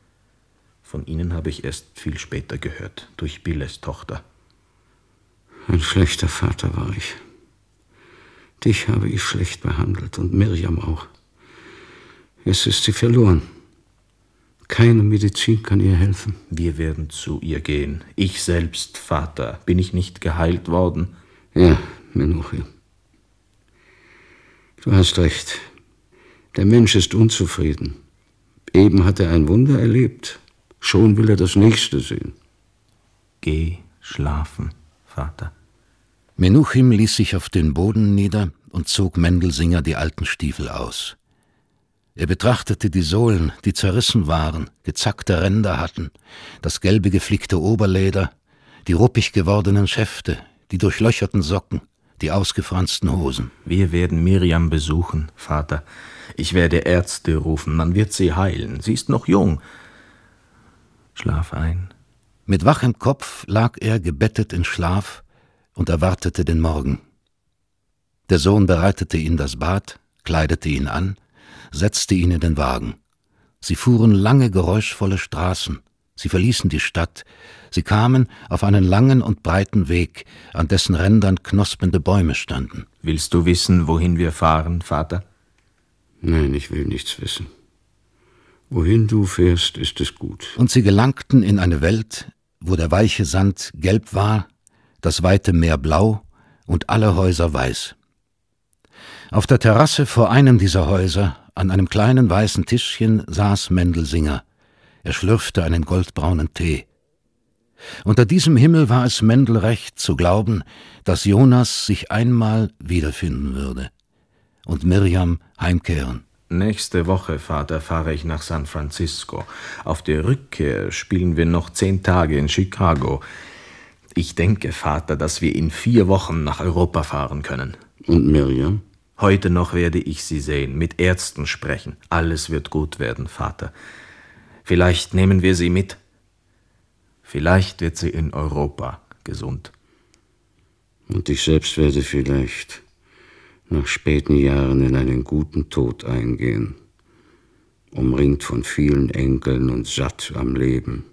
Von ihnen habe ich erst viel später gehört, durch Billes Tochter. Ein schlechter Vater war ich. Dich habe ich schlecht behandelt und Miriam auch. Jetzt ist sie verloren. Keine Medizin kann ihr helfen. Wir werden zu ihr gehen. Ich selbst, Vater, bin ich nicht geheilt worden? Ja, Menuchim. Du hast recht. Der Mensch ist unzufrieden. Eben hat er ein Wunder erlebt. Schon will er das Nächste sehen. Geh schlafen, Vater. Menuchim ließ sich auf den Boden nieder und zog Mendelsinger die alten Stiefel aus. Er betrachtete die Sohlen, die zerrissen waren, gezackte Ränder hatten, das gelbe geflickte Oberleder, die ruppig gewordenen Schäfte, die durchlöcherten Socken, die ausgefransten Hosen. Wir werden Miriam besuchen, Vater. Ich werde Ärzte rufen, man wird sie heilen. Sie ist noch jung. Schlaf ein. Mit wachem Kopf lag er gebettet in Schlaf und erwartete den Morgen. Der Sohn bereitete ihm das Bad, kleidete ihn an, setzte ihn in den Wagen. Sie fuhren lange geräuschvolle Straßen. Sie verließen die Stadt. Sie kamen auf einen langen und breiten Weg, an dessen Rändern knospende Bäume standen. Willst du wissen, wohin wir fahren, Vater? Nein, ich will nichts wissen. Wohin du fährst, ist es gut. Und sie gelangten in eine Welt, wo der weiche Sand gelb war, das weite Meer blau und alle Häuser weiß. Auf der Terrasse vor einem dieser Häuser, an einem kleinen weißen Tischchen, saß Mendelsinger. Er schlürfte einen goldbraunen Tee. Unter diesem Himmel war es Mendel recht zu glauben, dass Jonas sich einmal wiederfinden würde und Miriam heimkehren. Nächste Woche, Vater, fahre ich nach San Francisco. Auf der Rückkehr spielen wir noch zehn Tage in Chicago. Ich denke, Vater, dass wir in vier Wochen nach Europa fahren können. Und Miriam? Heute noch werde ich sie sehen, mit Ärzten sprechen. Alles wird gut werden, Vater. Vielleicht nehmen wir sie mit. Vielleicht wird sie in Europa gesund. Und ich selbst werde vielleicht nach späten Jahren in einen guten Tod eingehen, umringt von vielen Enkeln und satt am Leben,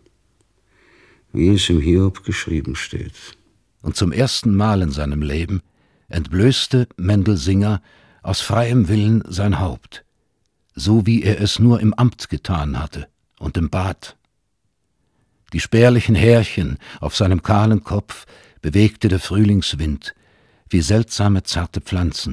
wie es im Hiob geschrieben steht. Und zum ersten Mal in seinem Leben entblößte Mendelsinger aus freiem Willen sein Haupt, so wie er es nur im Amt getan hatte und im Bad. Die spärlichen Härchen auf seinem kahlen Kopf bewegte der Frühlingswind, wie seltsame zarte Pflanzen.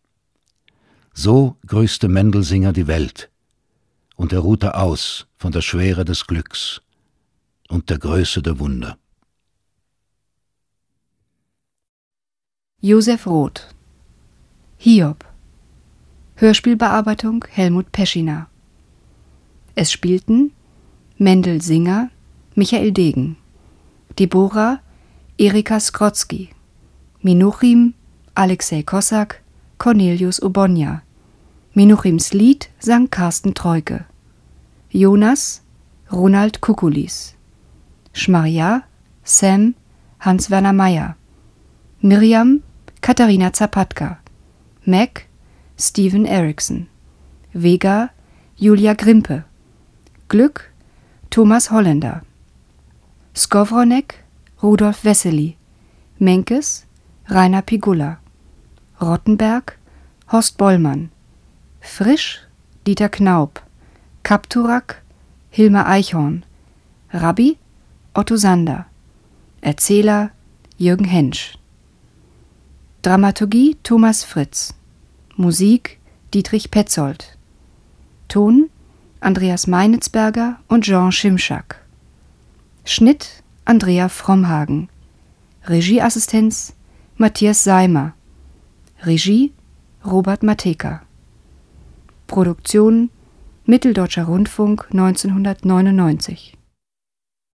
So grüßte Mendelsinger die Welt, und er ruhte aus von der Schwere des Glücks und der Größe der Wunder. Josef Roth. Hiob. Hörspielbearbeitung Helmut Peschina. Es spielten Mendel Singer, Michael Degen, Deborah, Erika Skrotzki, Menuchim, Alexei Kossak, Cornelius Obonia. Menuchims Lied sang Carsten Treuke. Jonas, Ronald Kukulis. Schmarja, Sam, Hans-Werner Meyer. Miriam, Katharina Zapatka. Mac, Steven Erickson. Vega, Julia Grimpe. Glück, Thomas Holländer. Skowronek, Rudolf Wessely. Menkes, Rainer Pigulla. Rottenberg, Horst Bollmann. Frisch, Dieter Knaub. Kapturak, Hilmar Eichhorn. Rabbi, Otto Sander. Erzähler, Jürgen Hensch. Dramaturgie, Thomas Fritz. Musik, Dietrich Petzold. Ton, Andreas Meinitzberger und Jean Schimschak. Schnitt, Andrea Frommhagen. Regieassistenz, Matthias Seimer. Regie, Robert Mateka. Produktion, Mitteldeutscher Rundfunk neunzehnhundertneunundneunzig.